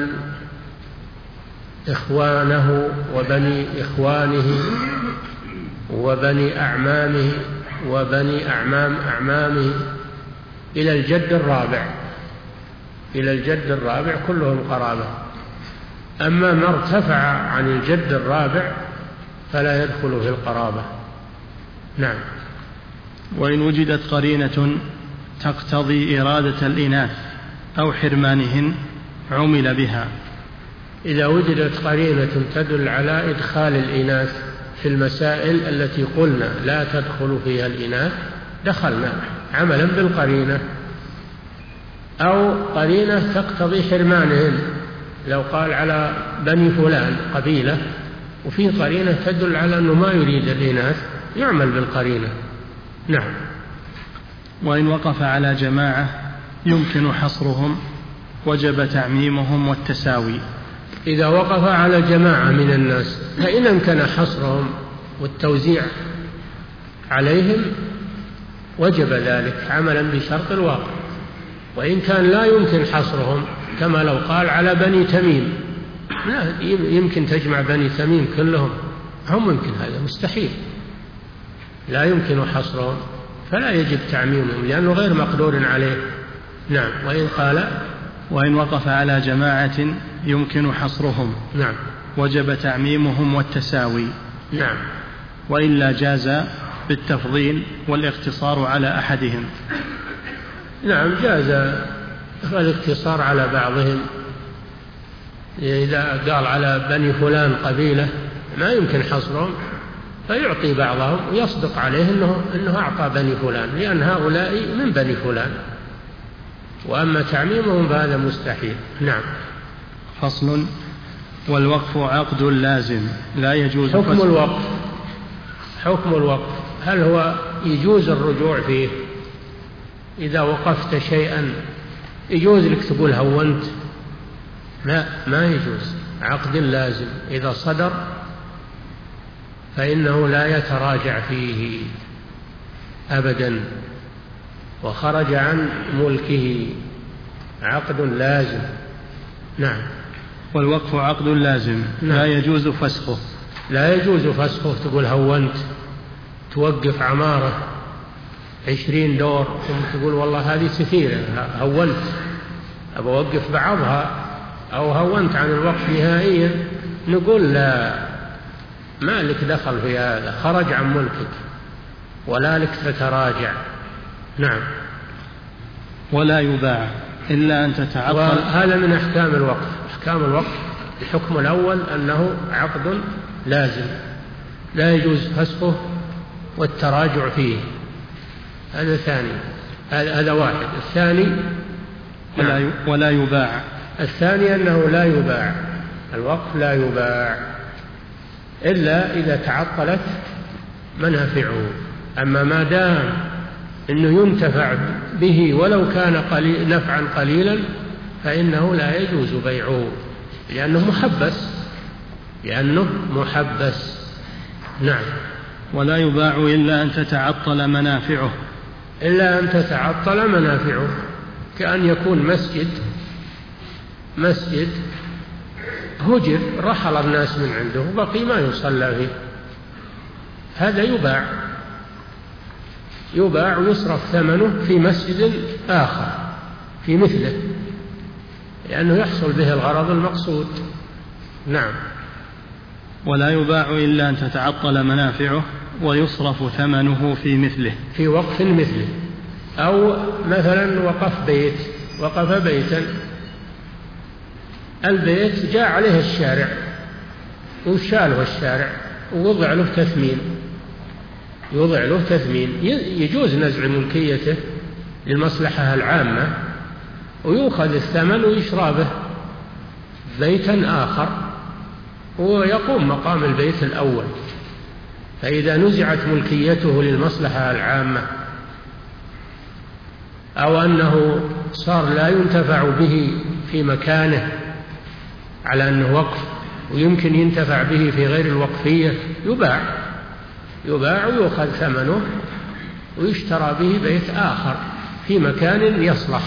إخوانه وبني إخوانه وبني أعمامه وبني أعمام أعمامه إلى الجد الرابع، إلى الجد الرابع كلهم قرابة. أما ما ارتفع عن الجد الرابع فلا يدخل في القرابة. نعم. وإن وجدت قرينة تقتضي إرادة الإناث أو حرمانهن عمل بها. إذا وجدت قرينة تدل على إدخال الإناث في المسائل التي قلنا لا تدخل فيها الإناث دخلنا عملا بالقرينة، أو قرينة تقتضي حرمانهن، لو قال على بني فلان قبيلة وفي قرينة تدل على أنه ما يريد الإناث يعمل بالقرينة. نعم. وإن وقف على جماعة يمكن حصرهم وجب تعميمهم والتساوي. إذا وقف على جماعة من الناس فإن أمكن حصرهم والتوزيع عليهم وجب ذلك عملا بشرط الواقع. وإن كان لا يمكن حصرهم كما لو قال على بني تميم، لا يمكن تجمع بني تميم كلهم، هم ممكن، هذا مستحيل، لا يمكن حصرهم فلا يجب تعميمهم لأنه غير مقدور عليه. نعم. وإن قال وإن وقف على جماعة يمكن حصرهم نعم وجب تعميمهم والتساوي. نعم. وإلا جاز بالتفضيل والاقتصار على أحدهم. نعم جاز الاقتصار على بعضهم، إذا قال على بني فلان قبيلة ما يمكن حصرهم فيعطي بعضهم ويصدق عليه أنه, إنه أعطى بني فلان لأن هؤلاء من بني فلان، وأما تعميمهم فهذا مستحيل. نعم. فصل. والوقف عقد لازم لا يجوز حكم فصل. الوقف حكم الوقف هل هو يجوز الرجوع فيه؟ إذا وقفت شيئا يجوز لك تقول هونت لا، ما يجوز. عقد لازم إذا صدر فإنه لا يتراجع فيه أبدا، وخرج عن ملكه، عقد لازم. نعم. والوقف عقد لازم. نعم. لا يجوز فسخه. لا يجوز فسخه. تقول هونت، توقف عمارة عشرين دور ثم تقول والله هذه كثيرة، هونت أبى أوقف بعضها، أو هونت عن الوقف نهائيا، نقول لا، ما لك دخل في هذا، خرج عن ملكك ولا لك تتراجع. نعم. ولا يباع إلا أن تتعطل. وهذا من أحكام الوقف. أحكام الوقف الحكم الأول أنه عقد لازم لا يجوز فسخه والتراجع فيه. هذا ثاني، هذا واحد. الثاني ولا ولا يباع. الثاني أنه لا يباع، الوقف لا يباع إلا إذا تعطلت منافعه. أما ما دام أنه ينتفع به ولو كان قليل نفعا قليلا فإنه لا يجوز بيعه، لأنه محبس، لأنه محبس. نعم. ولا يباع إلا أن تتعطل منافعه. إلا أن تتعطل منافعه، كأن يكون مسجد مسجد هجر، رحل الناس من عنده وبقي ما يصلى فيه، هذا يباع يباع ويصرف ثمنه في مسجد آخر في مثله، لأنه يحصل به الغرض المقصود. نعم. ولا يباع إلا أن تتعطل منافعه ويصرف ثمنه في مثله، في وقف مثله. أو مثلا وقف بيت، وقف بيتا، البيت جاء عليه الشارع وشاله الشارع ووضع له تثمين، يوضع له تثمين، يجوز نزع ملكيته للمصلحة العامة ويؤخذ الثمن ويشرى به بيتا آخر ويقوم مقام البيت الأول. فإذا نزعت ملكيته للمصلحة العامة أو أنه صار لا ينتفع به في مكانه على أنه وقف ويمكن ينتفع به في غير الوقفية، يباع يباع ويؤخذ ثمنه ويشترى به بيت آخر في مكان يصلح،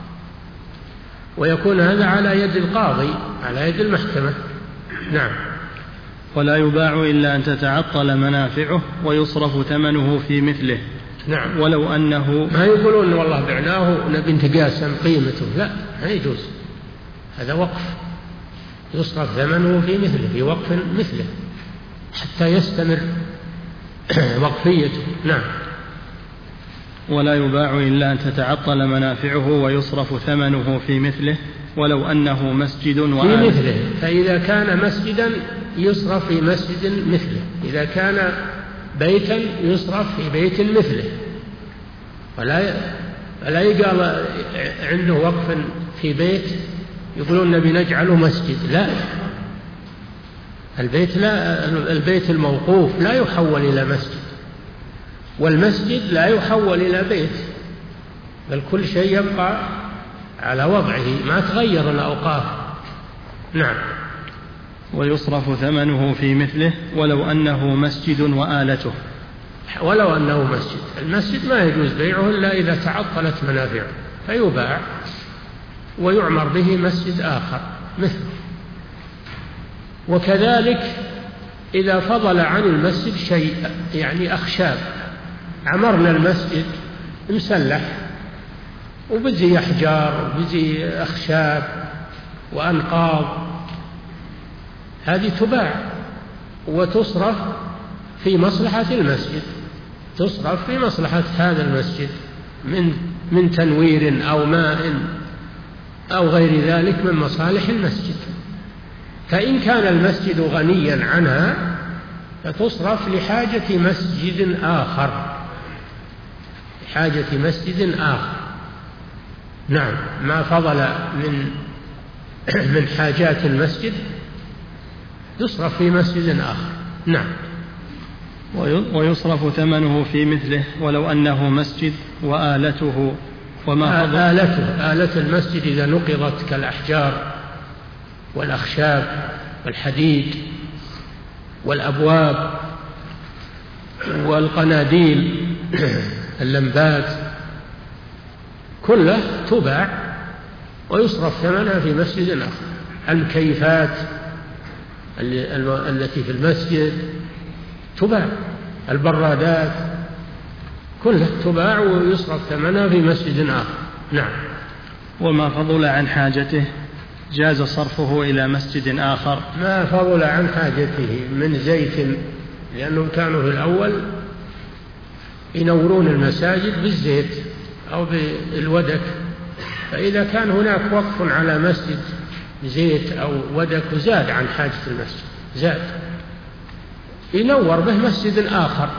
ويكون هذا على يد القاضي، على يد المحكمة. نعم. ولا يباع إلا أن تتعطل منافعه ويصرف ثمنه في مثله. نعم. ولو أنه ما يقولون والله بعناه ونبي نتقاسم قيمته، لا، ما يجوز، هذا وقف يصرف ثمنه في مثله، في وقف مثله حتى يستمر وقفيته. نعم. ولا يباع إلا أن تتعطل منافعه ويصرف ثمنه في مثله ولو أنه مسجد وآل. في مثله، فإذا كان مسجدا يصرف في مسجد مثله، إذا كان بيتا يصرف في بيت مثله، ولا ولا يقال عنده وقف في بيت يقولون نبي نجعله مسجد، لا، البيت لا البيت الموقوف لا يحول إلى مسجد، والمسجد لا يحول إلى بيت، بل كل شيء يبقى على وضعه، ما تغير الأوقاف. نعم. ويصرف ثمنه في مثله ولو أنه مسجد وآلته. ولو أنه مسجد، المسجد ما يجوز بيعه إلا إذا تعطلت منافعه، فيباع ويعمر به مسجد آخر مثله. وكذلك إذا فضل عن المسجد شيء، يعني أخشاب، عمرنا المسجد مسلح وبزي أحجار وبزي أخشاب وأنقاض، هذه تباع وتصرف في مصلحة المسجد، تصرف في مصلحة هذا المسجد من من تنوير أو ماء أو غير ذلك من مصالح المسجد. فإن كان المسجد غنيا عنها فتصرف لحاجة مسجد آخر، لحاجة مسجد آخر. نعم. ما فضل من من حاجات المسجد يصرف في مسجد آخر. نعم. ويصرف ثمنه في مثله ولو أنه مسجد وآلته. وما آلته آلة المسجد إذا نقضت كالأحجار والأخشاب والحديد والأبواب والقناديل اللمبات كلها تباع ويصرف ثمنها في مسجد آخر. المكيفات التي في المسجد تباع، البرادات كلها تباع ويصرف ثمنها في مسجد آخر. نعم. وما فضل عن حاجته جاز صرفه إلى مسجد آخر. ما فضل عن حاجته من زيت، لأنهم كانوا في الأول ينورون المساجد بالزيت أو بالودك، فإذا كان هناك وقف على مسجد زيت أو ودك زاد عن حاجة المسجد، زاد ينور به مسجد آخر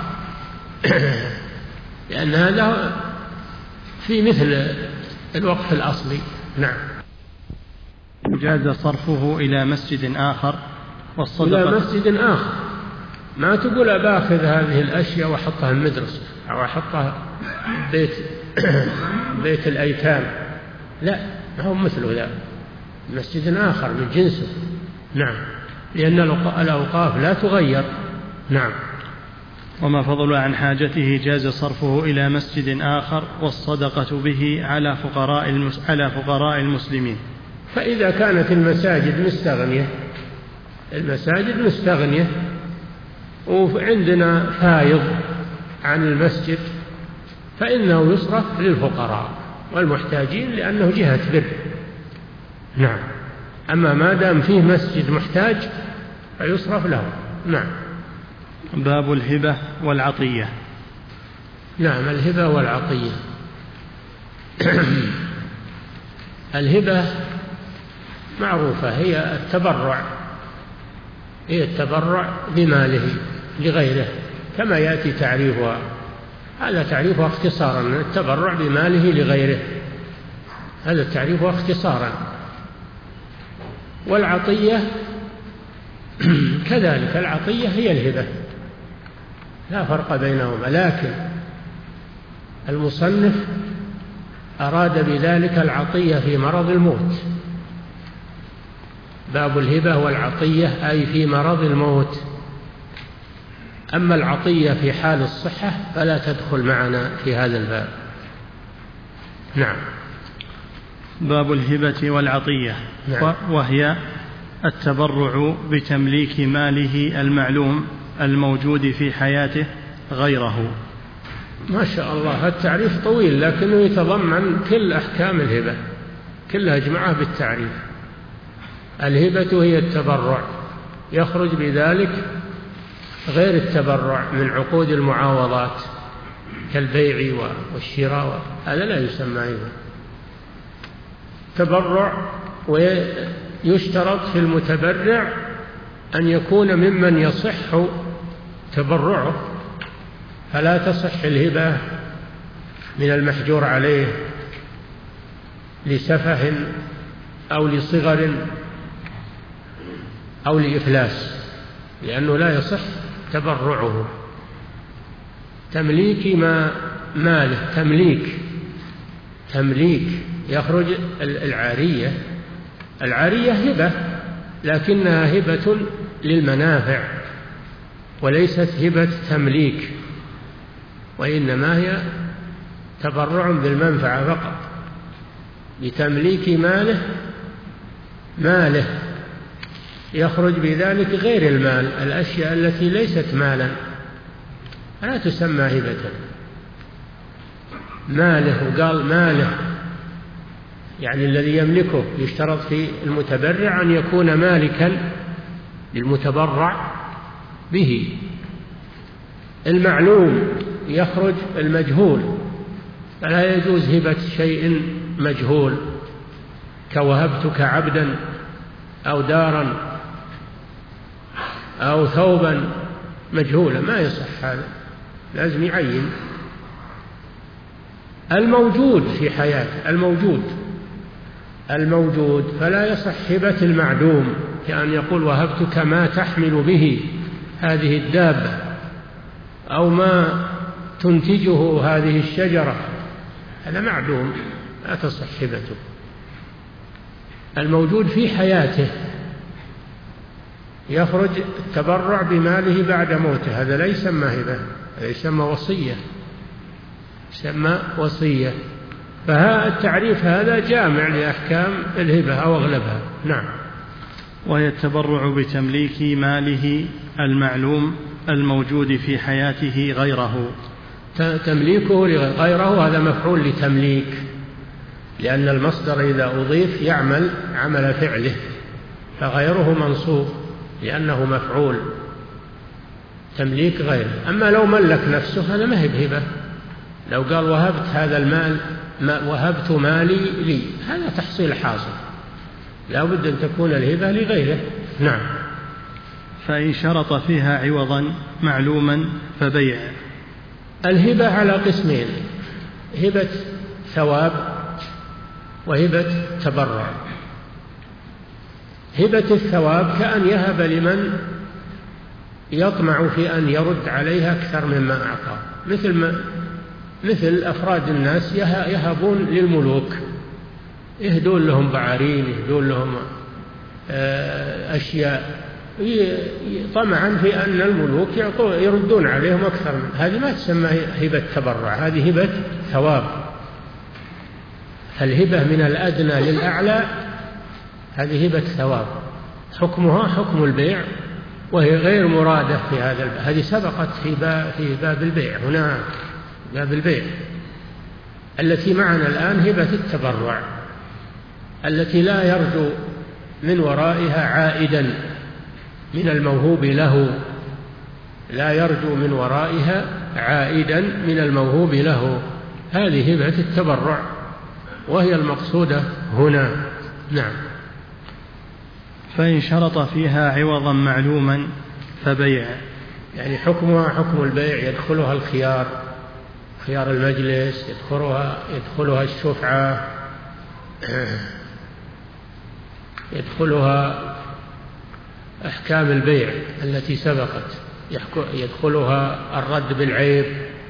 لأن هذا في مثل الوقف الأصلي. نعم. جاز صرفه إلى مسجد آخر والصدقة إلى مسجد آخر. ما تقول أباخذ هذه الأشياء وأحطها المدرسة أو أحطها بيت بيت الأيتام، لا، ما هو مثل ذا، مسجد آخر من جنسه. نعم، لأن الأوقاف لا تغير. نعم. وما فضل عن حاجته جاز صرفه إلى مسجد آخر والصدقة به على فقراء المس... على فقراء المسلمين. فإذا كانت المساجد مستغنية، المساجد مستغنية وعندنا فايض عن المسجد، فإنه يصرف للفقراء والمحتاجين لأنه جهة بر. نعم. أما ما دام فيه مسجد محتاج فيصرف له. نعم. باب الهبة والعطية. نعم، الهبة والعطية. الهبة معروفة، هي التبرع، هي التبرع بماله لغيره كما يأتي تعريفها. هذا تعريفها اختصارا، التبرع بماله لغيره، هذا تعريفها اختصارا. والعطية كذلك، العطية هي الهبة، لا فرق بينهما، لكن المصنف أراد بذلك العطية في مرض الموت. باب الهبة والعطية أي في مرض الموت. أما العطية في حال الصحة فلا تدخل معنا في هذا الباب. نعم. باب الهبة والعطية. نعم. وهي التبرع بتمليك ماله المعلوم الموجود في حياته غيره. ما شاء الله، التعريف طويل لكنه يتضمن كل أحكام الهبة، كلها اجمعها بالتعريف. الهبة هي التبرع، يخرج بذلك غير التبرع من عقود المعاوضات كالبيع والشراء، هذا لا يسمى هبة. تبرع، ويشترط في المتبرع أن يكون ممن يصح تبرعه، فلا تصح الهبة من المحجور عليه لسفه أو لصغر أو لإفلاس، لأنه لا يصح تبرعه. تمليك ما ماله، تمليك تمليك يخرج العارية. العارية هبة لكنها هبة للمنافع وليست هبة تمليك، وإنما هي تبرع بالمنفعة فقط، بتمليك ماله ماله يخرج بذلك غير المال، الأشياء التي ليست مالا لا تسمى هبة. ماله، وقال ماله يعني الذي يملكه، يشترط في المتبرع أن يكون مالكا للمتبرع به. المعلوم يخرج المجهول، فلا يجوز هبة شيء مجهول كوهبتك عبدا أو دارا أو ثوبا مجهولا، ما يصح هذا، لازم يعين. الموجود في حياته، الموجود الموجود فلا يصح هبة المعدوم، كأن يقول وهبتك ما تحمل به هذه الدابة أو ما تنتجه هذه الشجرة، هذا معدوم لا تصح هبته. الموجود في حياته يخرج التبرع بماله بعد موته، هذا لا يسمى هبة، هذا يسمى وصية، يسمى وصية. فالتعريف هذا جامع لأحكام الهبة أو أغلبها. نعم. وهي التبرع بتمليك ماله المعلوم الموجود في حياته غيره. تمليكه لغيره هذا مفعول لتمليك، لأن المصدر إذا أضيف يعمل عمل فعله، فغيره منصوب لأنه مفعول تمليك غيره. أما لو ملك نفسه هذا ما هي بهبة، لو قال وهبت هذا المال، ما وهبت مالي لي، هذا تحصيل حاصل، لا بد أن تكون الهبة لغيره. نعم. فإن شرط فيها عوضا معلوما فبيع. الهبة على قسمين: هبة ثواب وهبة تبرع. هبة الثواب كأن يهب لمن يطمع في أن يرد عليها أكثر مما أعطى، مثل ما مثل أفراد الناس يهبون للملوك، يهدون لهم بعارين، يهدون لهم أشياء طمعا في أن الملوك يردون عليهم أكثر من هذه، ما تسمى هبة تبرع، هذه هبة ثواب. الهبة من الأدنى للأعلى هذه هبة ثواب، حكمها حكم البيع، وهي غير مرادة في هذا الباب. هذه سبقت في باب, في باب البيع، هنا باب البيع. التي معنا الآن هبة التبرع، التي لا يرجو من ورائها عائدا من الموهوب له، لا يرجو من ورائها عائدا من الموهوب له، هذه هبة التبرع وهي المقصودة هنا. نعم. فإن شرط فيها عوضا معلوما فبيع، يعني حكمها حكم البيع، يدخلها الخيار، خيار المجلس، يدخلها يدخلها الشفعة، يدخلها أحكام البيع التي سبقت، يدخلها الرد بالعيب،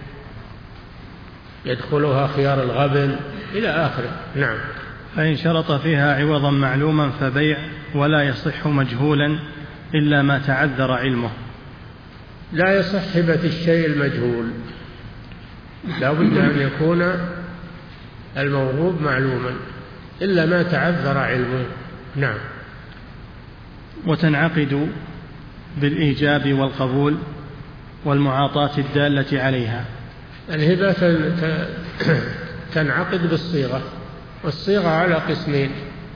يدخلها خيار الغبن إلى آخره. نعم. فإن شرط فيها عوضا معلوما فبيع، ولا يصح مجهولا إلا ما تعذر علمه. لا يصح هبة الشيء المجهول، لا بد أن يكون الموهوب معلوما إلا ما تعذر علمه. نعم. وتنعقد بالإيجاب والقبول والمعاطاة الدالة عليها. الهبة تنعقد بالصيغة، والصيغة على قسمين: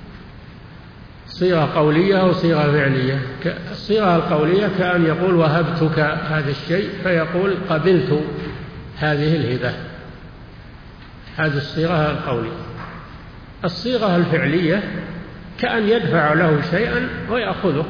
صيغة قولية وصيغة فعلية. الصيغة القولية كأن يقول وهبتك هذا الشيء، فيقول قبلت هذه الهبة، هذه الصيغة القولية. الصيغة الفعلية كأن يدفع له شيئا ويأخذه،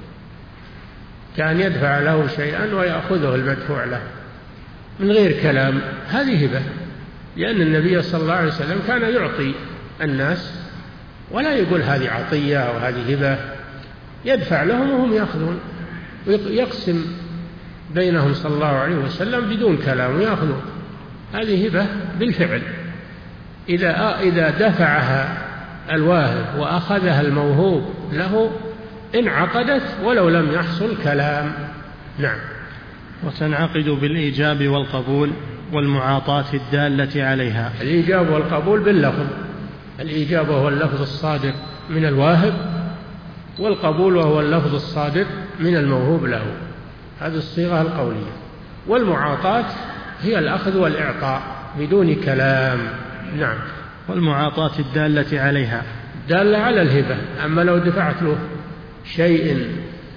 كأن يدفع له شيئا ويأخذه المدفوع له من غير كلام، هذه هبة، لأن النبي صلى الله عليه وسلم كان يعطي الناس ولا يقول هذه عطية أو هذه هبة، يدفع لهم وهم يأخذون، ويقسم بينهم صلى الله عليه وسلم بدون كلام ويأخذون، هذه هبة بالفعل. إذا إذا دفعها الواهب وأخذها الموهوب له انعقدت ولو لم يحصل كلام. نعم. وتنعقد بالإيجاب والقبول والمعاطاة الدالة عليها. الإيجاب والقبول باللفظ، الإيجاب وهو اللفظ الصادق من الواهب، والقبول وهو اللفظ الصادق من الموهوب له، هذه الصيغة القولية. والمعاطاة هي الأخذ والإعطاء بدون كلام. نعم. والمعاطاة الدالة عليها، دالة على الهبة. أما لو دفعت له شيء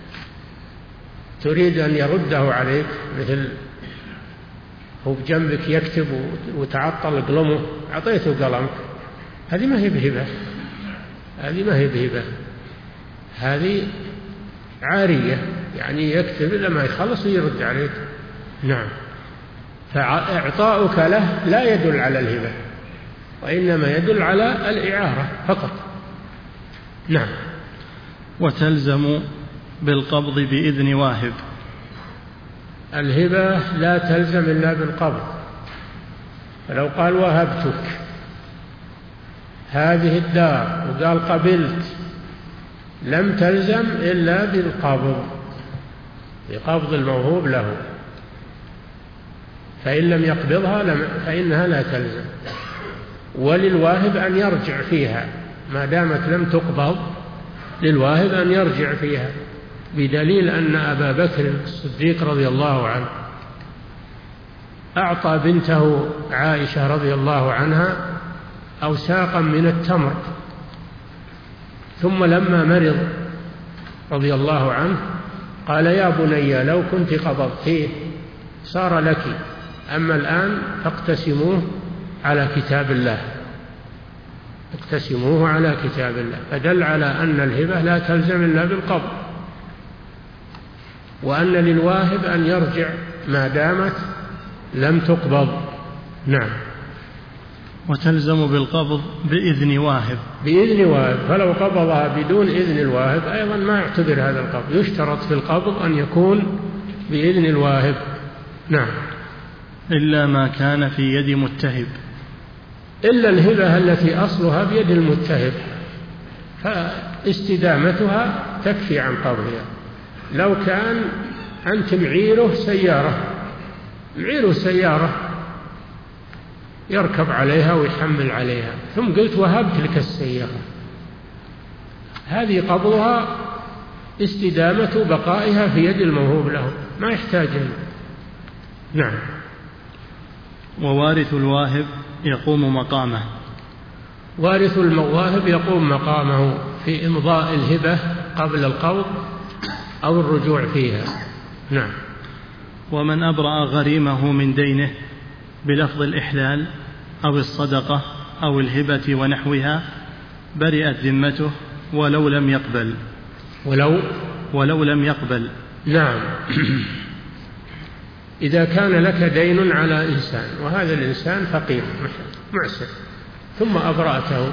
تريد أن يرده عليك، مثل هو بجنبك يكتب وتعطل قلمه، أعطيته قلمك، هذه ما هي بهبة، هذه ما هي بهبة، هذه عارية، يعني يكتب لما يخلص ويرد عليك. نعم. فإعطاؤك له لا يدل على الهبة، وإنما يدل على الإعارة فقط. نعم. وتلزم بالقبض بإذن واهب. الهبة لا تلزم إلا بالقبض، فلو قال وهبتك هذه الدار وقال قبلت لم تلزم إلا بالقبض، بقبض الموهوب له، فإن لم يقبضها فإنها لا تلزم. وللواهب أن يرجع فيها ما دامت لم تقبض، للواهب أن يرجع فيها، بدليل أن أبا بكر الصديق رضي الله عنه أعطى بنته عائشة رضي الله عنها أوساقا من التمر، ثم لما مرض رضي الله عنه قال يا بني لو كنت قبضتيه صار لك، أما الآن فاقتسموه على كتاب الله، اقتسموه على كتاب الله، فدل على أن الهبة لا تلزم إلا بالقبض، وأن للواهب أن يرجع ما دامت لم تقبض. نعم. وتلزم بالقبض بإذن واهب. بإذن واهب، فلو قبضها بدون إذن الواهب أيضا ما يعتبر هذا القبض، يشترط في القبض أن يكون بإذن الواهب. نعم. إلا ما كان في يد متهب. إلا الهبة التي أصلها بيد المتهب فاستدامتها تكفي عن قبضها. لو كان أنت معيره سيارة، معيره سيارة يركب عليها ويحمل عليها، ثم قلت وهبت لك السيارة، هذه قبضها استدامة بقائها في يد الموهوب له، ما يحتاج. نعم. ووارث الواهب يقوم مقامه. وارث المواهب يقوم مقامه في إمضاء الهبة قبل القبض أو الرجوع فيها. نعم. ومن أبرأ غريمه من دينه بلفظ الإحلال أو الصدقة أو الهبة ونحوها برئت ذمته ولو لم يقبل. ولو ولو لم يقبل. نعم. إذا كان لك دين على إنسان وهذا الإنسان فقير معسر، ثم أبرأته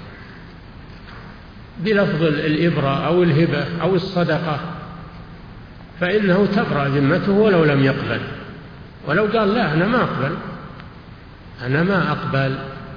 بلفظ الإبرة أو الهبة أو الصدقة، فإنه تبرأ ذمته ولو لم يقبل. ولو قال لا أنا ما أقبل أنا ما أقبل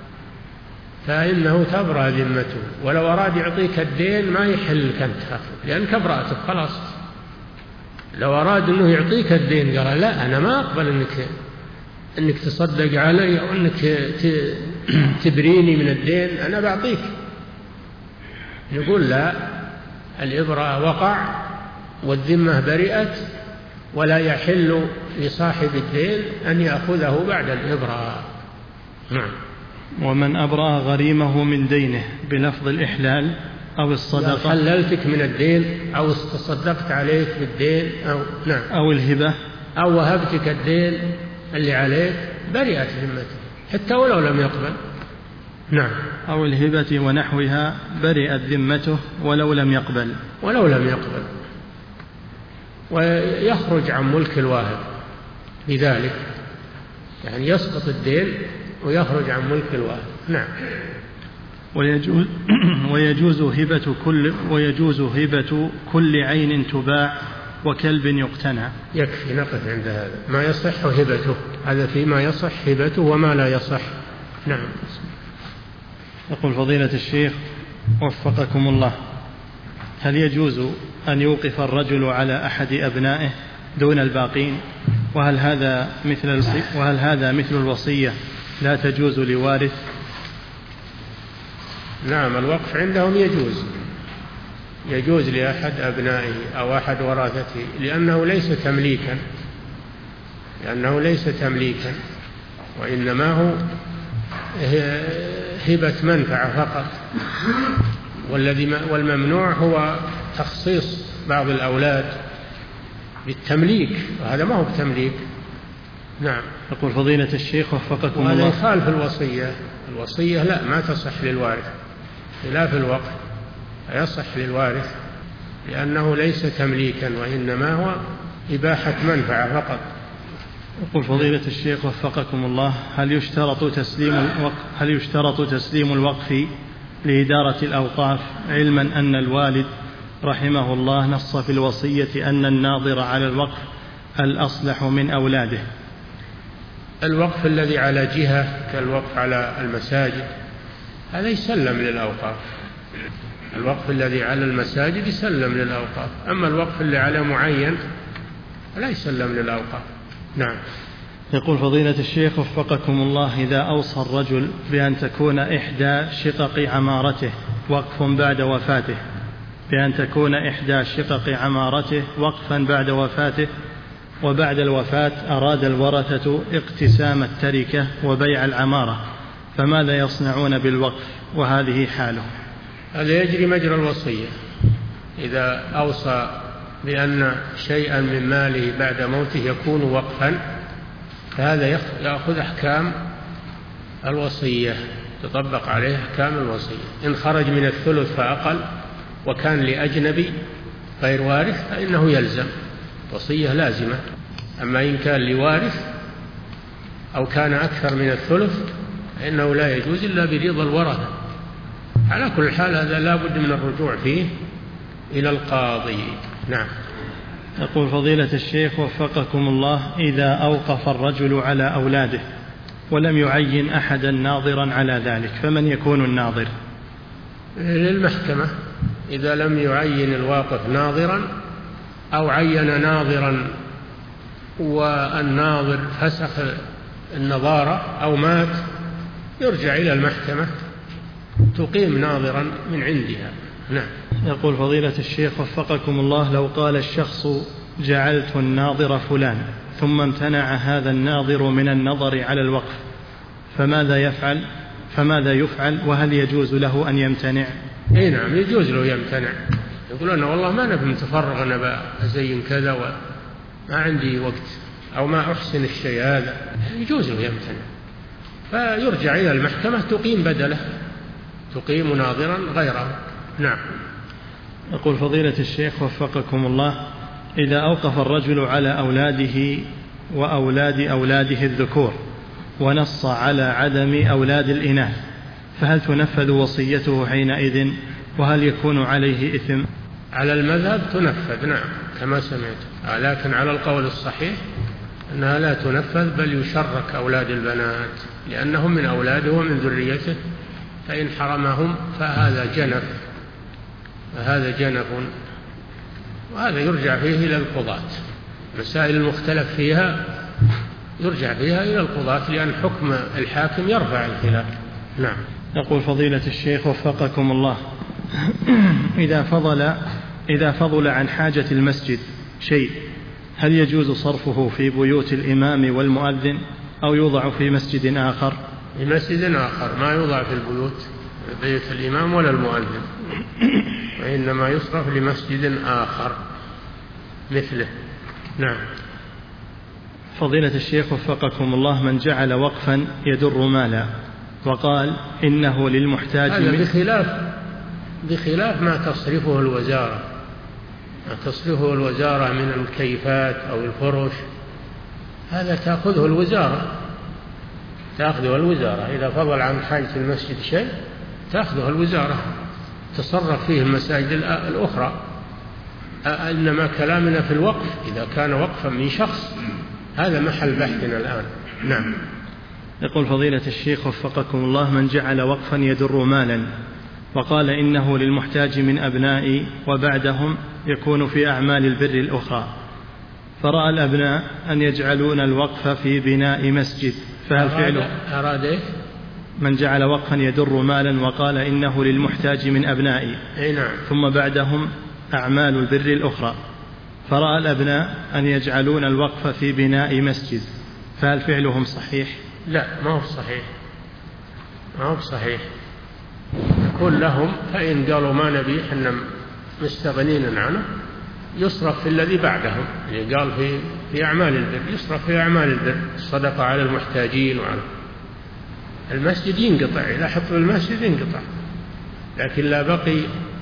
فإنه تبرأ ذمته، ولو أراد يعطيك الدين ما يحل لك أن تأخذ لأنك أبرأته خلاص. لو أراد أنه يعطيك الدين قال لا أنا ما أقبل أنك أنك تصدق علي أو أنك تبريني من الدين، أنا بعطيك. يقول لا، الإبرة وقع والذمة برئت ولا يحل لصاحب الدين أن يأخذه بعد الإبرة. نعم. ومن أبرأ غريمه من دينه بلفظ الإحلال أو الصدقة، حللتك من الدين أو تصدقت عليك بالدين أو نعم أو الهبة أو وهبتك الدين اللي عليك برئت ذمته حتى ولو لم يقبل. نعم. أو الهبة ونحوها برئت ذمته ولو لم يقبل. ولو لم يقبل. ويخرج عن ملك الواهب بذلك، يعني يسقط الدين ويخرج عن ملك الواهب. نعم. ويجوز ويجوز هبة كل ويجوز هبة كل عين تباع وكلب يقتنى. يكفي نقف عند هذا، ما يصح هبته، هذا فيما يصح هبته وما لا يصح. نعم. يقول فضيلة الشيخ وفقكم الله، هل يجوز أن يوقف الرجل على أحد أبنائه دون الباقين؟ وهل هذا مثل وهل هذا مثل الوصية لا تجوز لوارث؟ نعم، الوقف عندهم يجوز يجوز لأحد أبنائه أو أحد ورثته، لأنه ليس تمليكا لأنه ليس تمليكا وإنما هو هبة منفعة فقط. والذي والممنوع هو تخصيص بعض الأولاد بالتمليك، وهذا ما هو بتمليك. نعم. يقول فضيلة الشيخ وفقكم الله، وهذا يخالف الوصية. الوصية لا، ما تصح للوارث، خلاف الوقف يصح للوارث لأنه ليس تمليكا وإنما هو إباحة منفعة فقط. يقول فضيلة الشيخ وفقكم الله، هل يشترط تسليم الوقف هل يشترط تسليم الوقف لإدارة الأوقاف، علما أن الوالد رحمه الله نص في الوصية أن الناظر على الوقف الأصلح من أولاده؟ الوقف الذي على جهة كالوقف على المساجد هذا يسلم للأوقاف، الوقف الذي على المساجد يسلم للأوقاف، أما الوقف اللي على معين لا يسلم للأوقاف. نعم. يقول فضيلة الشيخ وفقكم الله: إذا أوصى الرجل بأن تكون إحدى شقق عمارته وقف بعد وفاته بأن تكون إحدى شقق عمارته وقفا بعد وفاته، وبعد الوفاة أراد الورثة اقتسام التركة وبيع العمارة، فماذا يصنعون بالوقف وهذه حاله؟ هذا يجري مجرى الوصية. إذا أوصى بأن شيئا من ماله بعد موته يكون وقفا، فهذا يأخذ أحكام الوصية، تطبق عليه أحكام الوصية. إن خرج من الثلث فأقل وكان لأجنبي غير وارث فإنه يلزم، وصية لازمة. أما إن كان لوارث أو كان أكثر من الثلث فإنه لا يجوز إلا برضا الورثة. على كل حال هذا لا بد من الرجوع فيه إلى القاضي. نعم. يقول فضيلة الشيخ وفقكم الله: إذا أوقف الرجل على أولاده ولم يعين أحدا ناظرا على ذلك، فمن يكون الناظر؟ للمحكمة. إذا لم يعين الواقف ناظرا أو عين ناظرا والناظر فسخ النظارة أو مات، يرجع إلى المحكمة تقيم ناظرا من عندها. نعم. يقول فضيلة الشيخ وفقكم الله: لو قال الشخص جعلت الناظر فلان ثم امتنع هذا الناظر من النظر على الوقف، فماذا يفعل فماذا يفعل وهل يجوز له أن يمتنع؟ اي نعم، يجوز له يمتنع. يقول أنا والله ما نبي متفرغ، أنا بزين كذا وما عندي وقت أو ما أحسن الشيء هذا، يجوز له يمتنع، فيرجع إلى المحكمة تقيم بدله، تقيم ناظرا غيره. نعم. يقول فضيلة الشيخ وفقكم الله: إذا أوقف الرجل على أولاده وأولاد أولاده الذكور ونص على عدم أولاد الإناث، فهل تنفذ وصيته حينئذ وهل يكون عليه إثم؟ على المذهب تنفذ، نعم كما سمعت، لكن على القول الصحيح أنها لا تنفذ، بل يشرك أولاد البنات لأنهم من أولاده ومن ذريته، فإن حرمهم فهذا جنف فهذا جنف وهذا يرجع فيه إلى القضاة. مسائل المختلف فيها يرجع فيها إلى القضاة، لأن حكم الحاكم يرفع الخلاف. نعم. يقول فضيلة الشيخ وفقكم الله: إذا فضل إذا فضل عن حاجة المسجد شيء، هل يجوز صرفه في بيوت الإمام والمؤذن أو يوضع في مسجد آخر؟ في مسجد آخر، ما يوضع في البيوت بيت الإمام ولا المؤذن، وإنما يصرف لمسجد آخر مثله. نعم. فضيلة الشيخ وفقكم الله: من جعل وقفا يدر مالا وقال إنه للمحتاج، هذا بخلاف بخلاف ما تصرفه الوزارة ما تصرفه الوزارة من الكيفات أو الفرش، هذا تأخذه الوزارة تأخذه الوزارة إذا فضل عن حاجة المسجد شيء تأخذه الوزارة تصرف فيه المساجد الأخرى. إنما كلامنا في الوقف إذا كان وقفا من شخص، هذا محل بحثنا الآن. نعم. يقول فضيلة الشيخ وفقكم الله: من جعل وقفا يدر مالا وقال إنه للمحتاج من أبنائي وبعدهم يكون في أعمال البر الأخرى، فرأى الأبناء أن يجعلون الوقف في بناء مسجد، فهل فعله؟ أراد إيه؟ من جعل وقفا يدر مالا وقال إنه للمحتاج من أبنائي، أي نعم، ثم بعدهم أعمال البر الأخرى، فرأى الأبناء أن يجعلون الوقف في بناء مسجد، فهل فعلهم صحيح؟ لا، ما هو صحيح ما هو صحيح يكون لهم، فإن قالوا ما نبي إحنا مستغنين عنه يصرف في الذي بعدهم، يعني قال في في أعمال البر يصرف في أعمال البر، الصدقة على المحتاجين وعلى المسجد ينقطع، إذا حط المسجد ينقطع، لكن لا بقي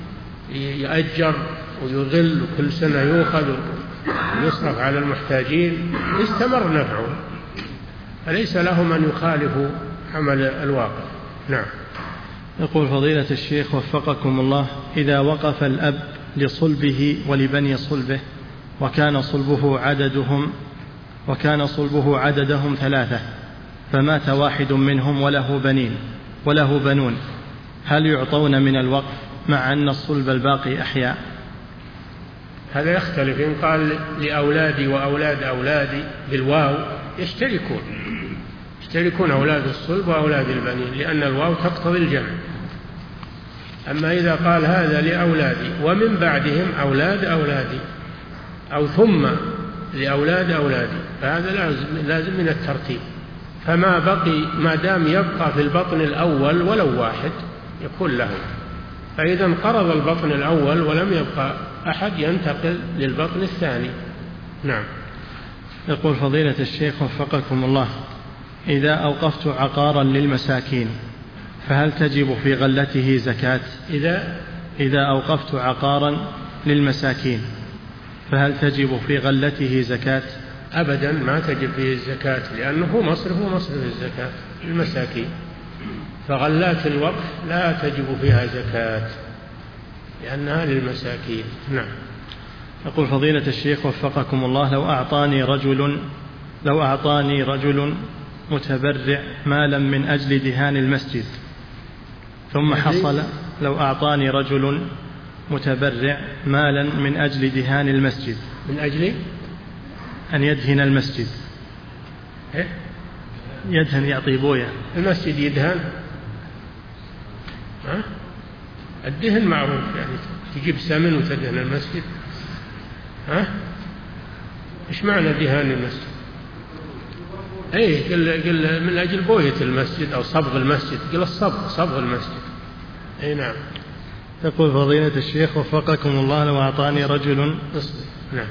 يأجر ويغل وكل سنة يؤخذ ويصرف على المحتاجين يستمر نفعه، فليس لهم أن يخالفوا عمل الواقع. نعم. يقول فضيلة الشيخ وفقكم الله: إذا وقف الأب لصلبه ولبني صلبه وكان صلبه عددهم وكان صلبه عددهم ثلاثة، فمات واحد منهم وله بنين وله بنون، هل يعطون من الوقف مع أن الصلب الباقي أحياء؟ هذا يختلف. إن قال لأولادي وأولاد أولادي بالواو يشتركون يشتركون أولاد الصلب وأولاد البنين، لأن الواو تقتضي الجمع. أما إذا قال هذا لأولادي ومن بعدهم أولاد أولادي أو ثم لأولاد أولادي، فهذا لازم, لازم من الترتيب. فما بقي ما دام يبقى في البطن الأول ولو واحد يكون له، فإذا انقرض البطن الأول ولم يبقى أحد ينتقل للبطن الثاني. نعم. يقول فضيلة الشيخ وفقكم الله: إذا أوقفت عقارا للمساكين فهل تجب في غلته زكاة؟ إذا إذا أوقفت عقارا للمساكين فهل تجب في غلته زكاة؟ أبدا ما تجب فيه الزكاة، لأنه مصرف ومصرف الزكاة للمساكين، فغلات الوقف لا تجب فيها زكاة لأنها للمساكين. نعم. يقول فضيلة الشيخ وفقكم الله: لو أعطاني رجل لو أعطاني رجل متبرع مالا من أجل دهان المسجد ثم حصل لو أعطاني رجل متبرع مالا من أجل دهان المسجد من أجل أن يدهن المسجد. إيه؟ يدهن يعطي بوية المسجد يدهن؟ ها؟ الدهن معروف، يعني تجيب سمن وتدهن المسجد. ها؟ إيش معنى دهان المسجد؟ ايه قل, قل من اجل بوية المسجد او صبغ المسجد، قل الصبغ صبغ المسجد. اي نعم. يقول فضيلة الشيخ وفقكم الله: لو اعطاني رجل نعم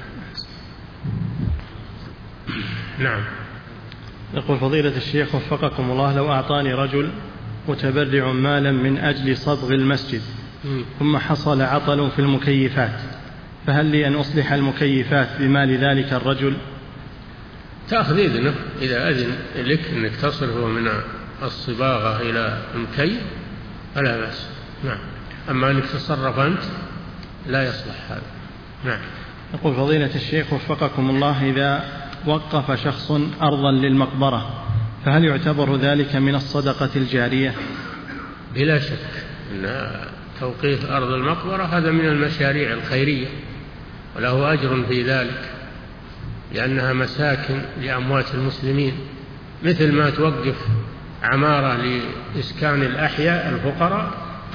نعم يقول فضيلة الشيخ وفقكم الله: لو اعطاني رجل متبرع مالا من اجل صبغ المسجد ثم حصل عطل في المكيفات، فهل لي ان اصلح المكيفات بمال ذلك الرجل؟ تأخذ إذنه إذا أذن لك أنك تصرفه من الصباغة إلى المكي فلا بأس. نعم. أما أنك تصرف أنت لا يصلح هذا. نعم. يقول فضيلة الشيخ وفقكم الله: إذا وقف شخص أرضا للمقبرة فهل يعتبر ذلك من الصدقة الجارية؟ بلا شك أن توقيف أرض المقبرة هذا من المشاريع الخيرية وله أجر في ذلك، لأنها مساكن لأموات المسلمين، مثل ما توقف عمارة لإسكان الأحياء الفقراء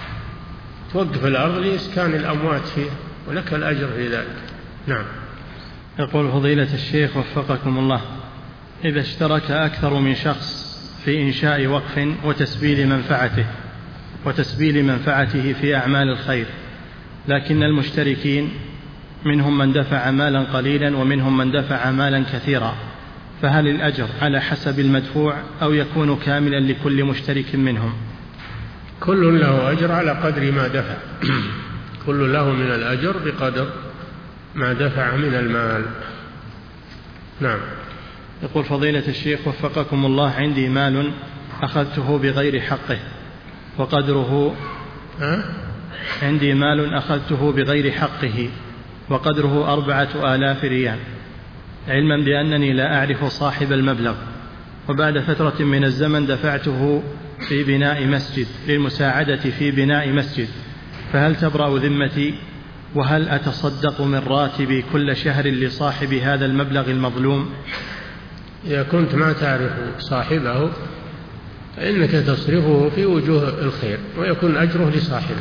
توقف الأرض لإسكان الأموات فيها ولك الأجر في ذلك. نعم. يقول فضيلة الشيخ وفقكم الله: إذا اشترك أكثر من شخص في إنشاء وقف وتسبيل منفعته وتسبيل منفعته في أعمال الخير، لكن المشتركين منهم من دفع مالا قليلا ومنهم من دفع مالا كثيرا، فهل الأجر على حسب المدفوع أو يكون كاملا لكل مشترك منهم؟ كل له أجر على قدر ما دفع كل له من الأجر بقدر ما دفع من المال. نعم. يقول فضيلة الشيخ وفقكم الله: عندي مال أخذته بغير حقه وقدره أه؟ عندي مال أخذته بغير حقه وقدره أربعة آلاف ريال، علما بأنني لا أعرف صاحب المبلغ، وبعد فترة من الزمن دفعته في بناء مسجد للمساعدة في بناء مسجد، فهل تبرأ ذمتي؟ وهل أتصدق من راتبي كل شهر لصاحب هذا المبلغ المظلوم؟ إذا كنت ما تعرف صاحبه فإنك تصرفه في وجوه الخير ويكون أجره لصاحبه،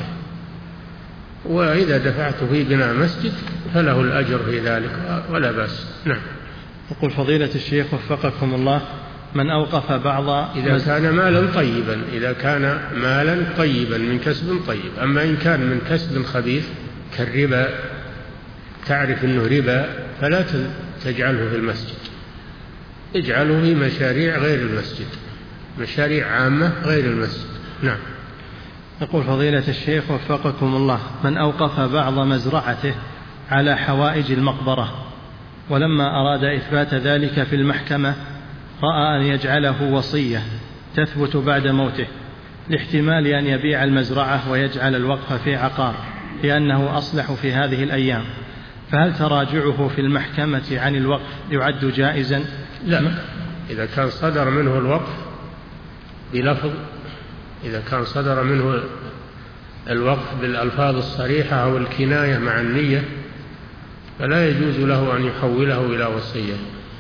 وإذا دفعت في بناء مسجد فله الأجر في ذلك ولا بأس. نعم. يقول فضيلة الشيخ وفقكم الله: من أوقف بعض إذا كان مالا طيبا إذا كان مالا طيبا من كسب طيب، أما إن كان من كسب خبيث كالربا تعرف أنه ربا فلا تجعله في المسجد، اجعله في مشاريع غير المسجد، مشاريع عامة غير المسجد. نعم. يقول فضيلة الشيخ وفقكم الله: من أوقف بعض مزرعته على حوائج المقبرة ولما أراد إثبات ذلك في المحكمة رأى أن يجعله وصية تثبت بعد موته، لاحتمال أن يبيع المزرعة ويجعل الوقف في عقار لأنه أصلح في هذه الأيام، فهل تراجعه في المحكمة عن الوقف يعد جائزا؟ لا، إذا كان صدر منه الوقف بلفظ إذا كان صدر منه الوقف بالألفاظ الصريحة أو الكناية مع النية فلا يجوز له أن يحوله إلى وصية،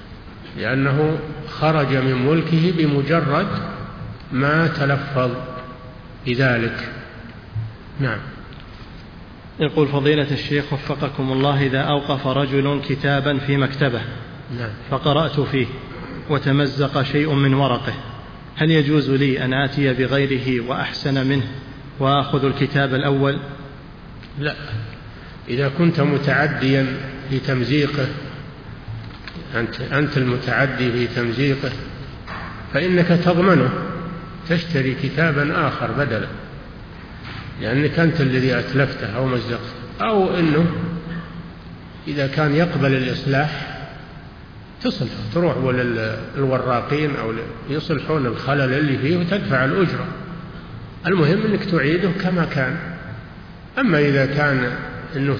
لأنه خرج من ملكه بمجرد ما تلفظ بذلك. نعم. يقول فضيلة الشيخ وفقكم الله: إذا أوقف رجل كتابا في مكتبه نعم. فقرأت فيه وتمزق شيء من ورقه، هل يجوز لي أن آتي بغيره وأحسن منه وأخذ الكتاب الأول؟ لا، إذا كنت متعديا في تمزيقه، أنت, أنت المتعدي في تمزيقه، فإنك تضمنه، تشتري كتابا آخر بدلا، لأنك أنت الذي أتلفته أو مزقته. أو أنه إذا كان يقبل الإصلاح تصلح، تروح للوراقين أو يصلحون الخلل اللي فيه وتدفع الأجرة. المهم أنك تعيده كما كان. أما إذا كان أنه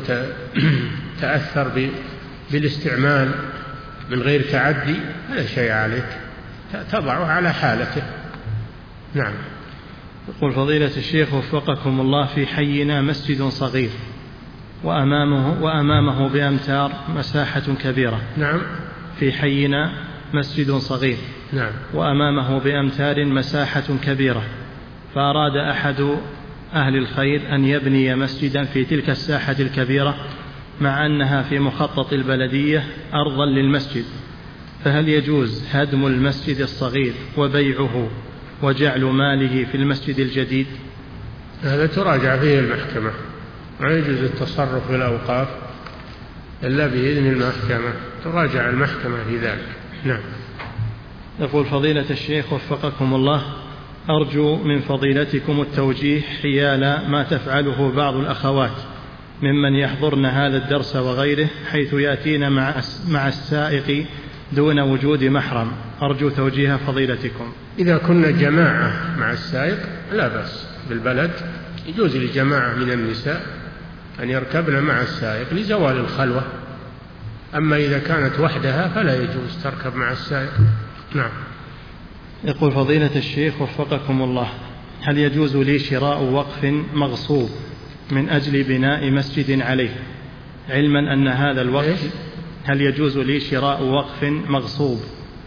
تأثر بالاستعمال من غير تعدي فلا شيء عليك، تضعه على حالته. نعم. يقول فضيلة الشيخ وفقكم الله: في حينا مسجد صغير وأمامه, وأمامه بأمتار مساحة كبيرة. نعم. في حينا مسجد صغير نعم. وأمامه بأمتار مساحة كبيرة، فأراد أحد أهل الخير أن يبني مسجدا في تلك الساحة الكبيرة، مع أنها في مخطط البلدية أرضا للمسجد، فهل يجوز هدم المسجد الصغير وبيعه وجعل ماله في المسجد الجديد؟ هذا تراجع فيه المحكمة، لا يجوز التصرف في الأوقاف إلا بإذن المحكمة، تراجع المحكمة في ذلك. نعم. يقول فضيلة الشيخ وفقكم الله: أرجو من فضيلتكم التوجيه حيال ما تفعله بعض الأخوات ممن يحضرن هذا الدرس وغيره، حيث يأتين مع السائق دون وجود محرم، أرجو توجيه فضيلتكم. إذا كنا جماعة مع السائق لا بأس بالبلد، يجوز لجماعة من النساء أن يركبن مع السائق لزوال الخلوة. أما إذا كانت وحدها فلا يجوز تركب مع السائق. نعم. يقول فضيلة الشيخ وفقكم الله: هل يجوز لي شراء وقف مغصوب من أجل بناء مسجد عليه، علما أن هذا الوقف هل يجوز لي شراء وقف مغصوب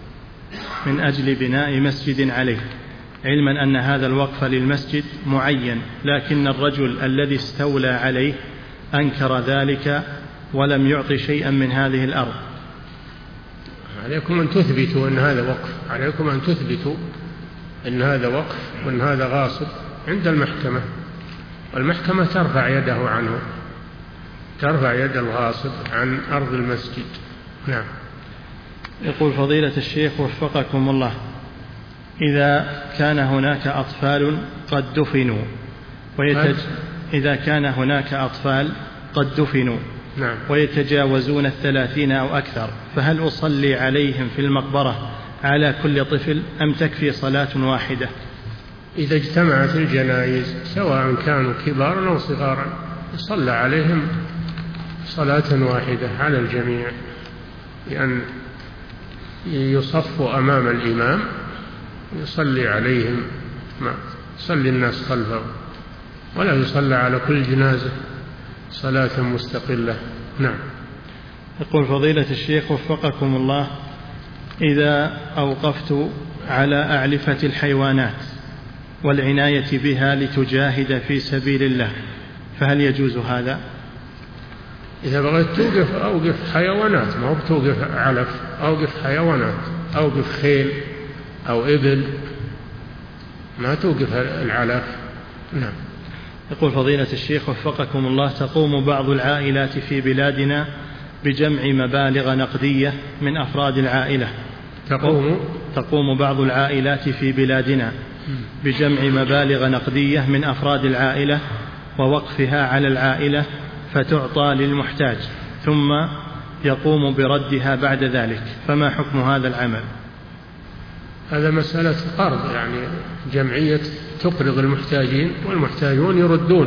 من أجل بناء مسجد عليه، علما أن هذا الوقف للمسجد معين، لكن الرجل الذي استولى عليه أنكر ذلك ولم يعطي شيئا من هذه الأرض؟ عليكم أن تثبتوا أن هذا وقف، عليكم أن تثبتوا أن هذا وقف وأن هذا غاصب عند المحكمة، والمحكمة ترفع يده عنه، ترفع يد الغاصب عن أرض المسجد. نعم. يقول فضيلة الشيخ وفقكم الله: إذا كان هناك أطفال قد دفنوا ويتج... إذا كان هناك أطفال قد دفنوا نعم. ويتجاوزون الثلاثين أو أكثر، فهل أصلي عليهم في المقبرة على كل طفل أم تكفي صلاة واحدة؟ إذا اجتمعت الجنائز سواء كانوا كبارا أو صغارا يصلى عليهم صلاة واحدة على الجميع، لأن يصفوا أمام الإمام يصلي عليهم، ما يصلي الناس خلفه، ولا يصلى على كل جنازة صلاة مستقلة. نعم. يقول فضيلة الشيخ وفقكم الله: إذا أوقفت على أعلفة الحيوانات والعناية بها لتجاهد في سبيل الله، فهل يجوز هذا؟ إذا بغيت توقف أوقف حيوانات، ما هو بتوقف علف، أوقف حيوانات، أوقف خيل أو إبل، ما توقف العلف. نعم. يقول فضيلة الشيخ وفقكم الله: تقوم بعض العائلات في بلادنا بجمع مبالغ نقدية من أفراد العائلة. تقوم تقوم بعض العائلات في بلادنا بجمع مبالغ نقدية من أفراد العائلة ووقفها على العائلة فتعطى للمحتاج، ثم يقوم بردها بعد ذلك، فما حكم هذا العمل؟ هذا مسألة قرض، يعني جمعية تقرض المحتاجين والمحتاجون يردون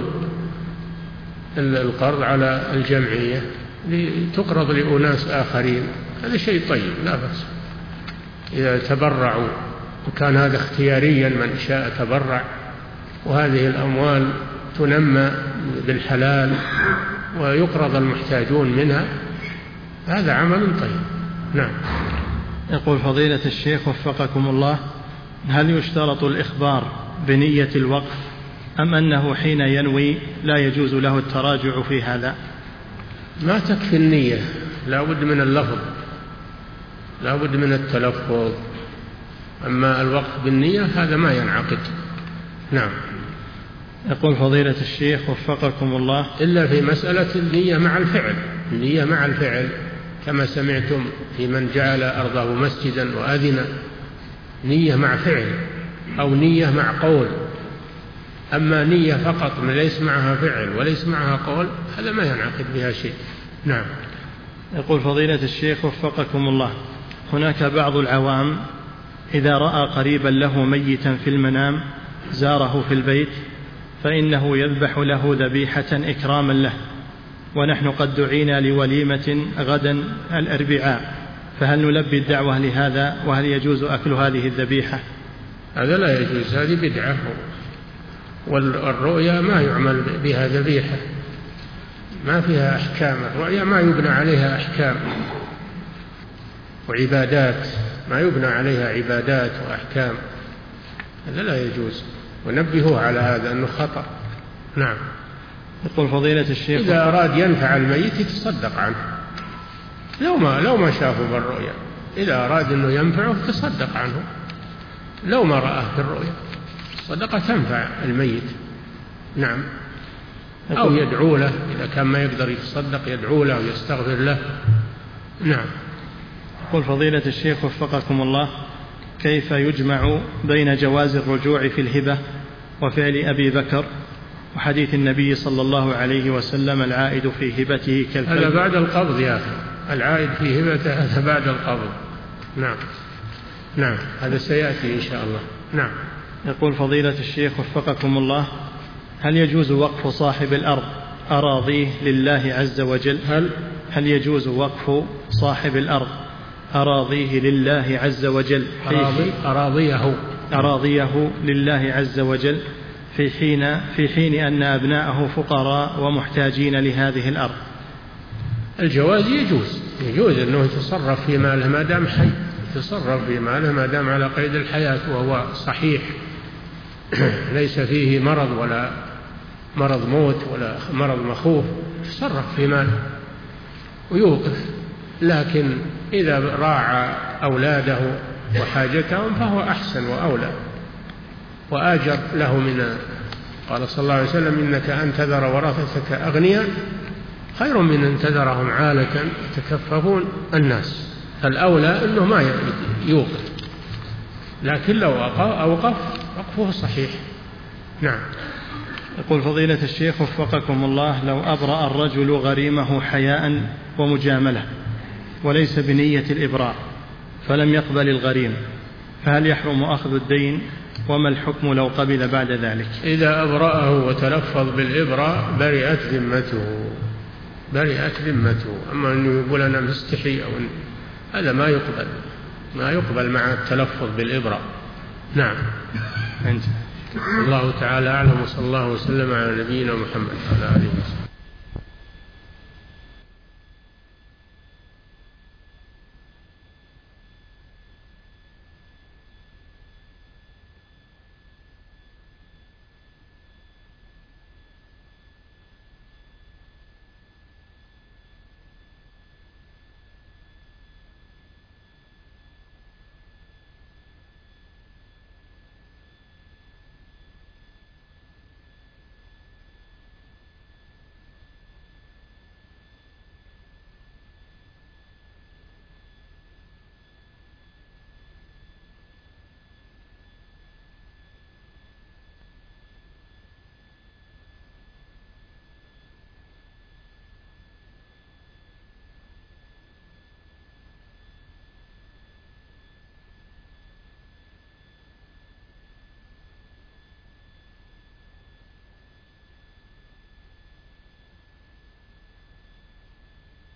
القرض على الجمعية لتقرض لأناس آخرين، هذا شيء طيب لا بأس. إذا تبرعوا وكان هذا اختياريا، من شاء تبرع، وهذه الأموال تنمى بالحلال ويقرض المحتاجون منها، هذا عمل طيب. نعم. يقول فضيلة الشيخ وفقكم الله: هل يشترط الإخبار بنية الوقف أم أنه حين ينوي لا يجوز له التراجع في هذا؟ ما تكفي النية، لا بد من اللفظ، لا بد من التلفظ. أما الوقف بالنية هذا ما ينعقد. نعم. يقول فضيلة الشيخ وفقكم الله: إلا في مسألة النية مع الفعل، النية مع الفعل كما سمعتم في من جعل أرضه مسجدا وأذن، نية مع فعل أو نية مع قول. أما نية فقط ليس معها فعل وليس معها قول هذا ما ينعقد بها شيء. نعم. يقول فضيلة الشيخ وفقكم الله: هناك بعض العوام إذا رأى قريبا له ميتا في المنام زاره في البيت فإنه يذبح له ذبيحة إكراما له، ونحن قد دعينا لوليمة غدا الأربعاء، فهل نلبي الدعوة لهذا؟ وهل يجوز أكل هذه الذبيحة؟ هذا لا يجوز، هذه بدعة، والرؤيا ما يعمل بها ذبيحة، ما فيها أحكام. الرؤيا ما يبنى عليها أحكام وعبادات، ما يبنى عليها عبادات وأحكام، هذا لا يجوز، ونبهوا على هذا أنه خطأ. نعم. يقول فضيلة الشيخ: إذا أراد ينفع الميت يتصدق عنه، لو ما لو ما شافه بالرؤيا، إذا أراد أنه ينفعه تصدق عنه، لو ما رآه في الرؤيا الصدقة تنفع الميت. نعم. أو يدعو له إذا كان ما يقدر يتصدق، يدعو له ويستغفر له. نعم. يقول فضيلة الشيخ وفقكم الله: كيف يجمع بين جواز الرجوع في الهبة وفعل أبي بكر وحديث النبي صلى الله عليه وسلم العائد في هبته كالكلب؟ هذا بعد القبض يا أخي، العائد في هبته هذا بعد القبض. نعم. نعم، هذا سيأتي إن شاء الله. نعم. يقول فضيلة الشيخ وفقكم الله: هل يجوز وقف صاحب الأرض أراضيه لله عز وجل؟ هل هل يجوز وقف صاحب الأرض أراضيه لله عز وجل أراضي أراضيه أراضيه لله عز وجل في حين في حين أن أبناءه فقراء ومحتاجين لهذه الأرض؟ الجواز يجوز، يجوز أنه يتصرف في ماله ما دام حي، يتصرف في ماله ما دام على قيد الحياة وهو صحيح، ليس فيه مرض ولا مرض موت ولا مرض مخوف، يتصرف في ماله ويوقف. لكن إذا راعى أولاده وحاجتهم فهو أحسن وأولى وآجر له من، قال صلى الله عليه وسلم: إنك أن تذر ورثتك أغنياء خير من أن تذرهم عالة يتكففون الناس. فالأولى أنه ما يوقف، لكن لو أوقف وقفه صحيح. نعم. يقول فضيلة الشيخ وفقكم الله: لو أبرأ الرجل غريمه حياء ومجاملة وليس بنية الإبراء فلم يقبل الغريم، فهل يحرم أخذ الدين؟ وما الحكم لو قبل بعد ذلك؟ إذا أبرأه وتلفظ بالإبراء برئت ذمته، برئت ذمته. أما أنه يقول أنا مستحي أو هذا ما يقبل، ما يقبل مع التلفظ بالإبراء. نعم. أنت. الله تعالى أعلم، وصلى الله وسلم على نبينا محمد وعلى آله وسلم.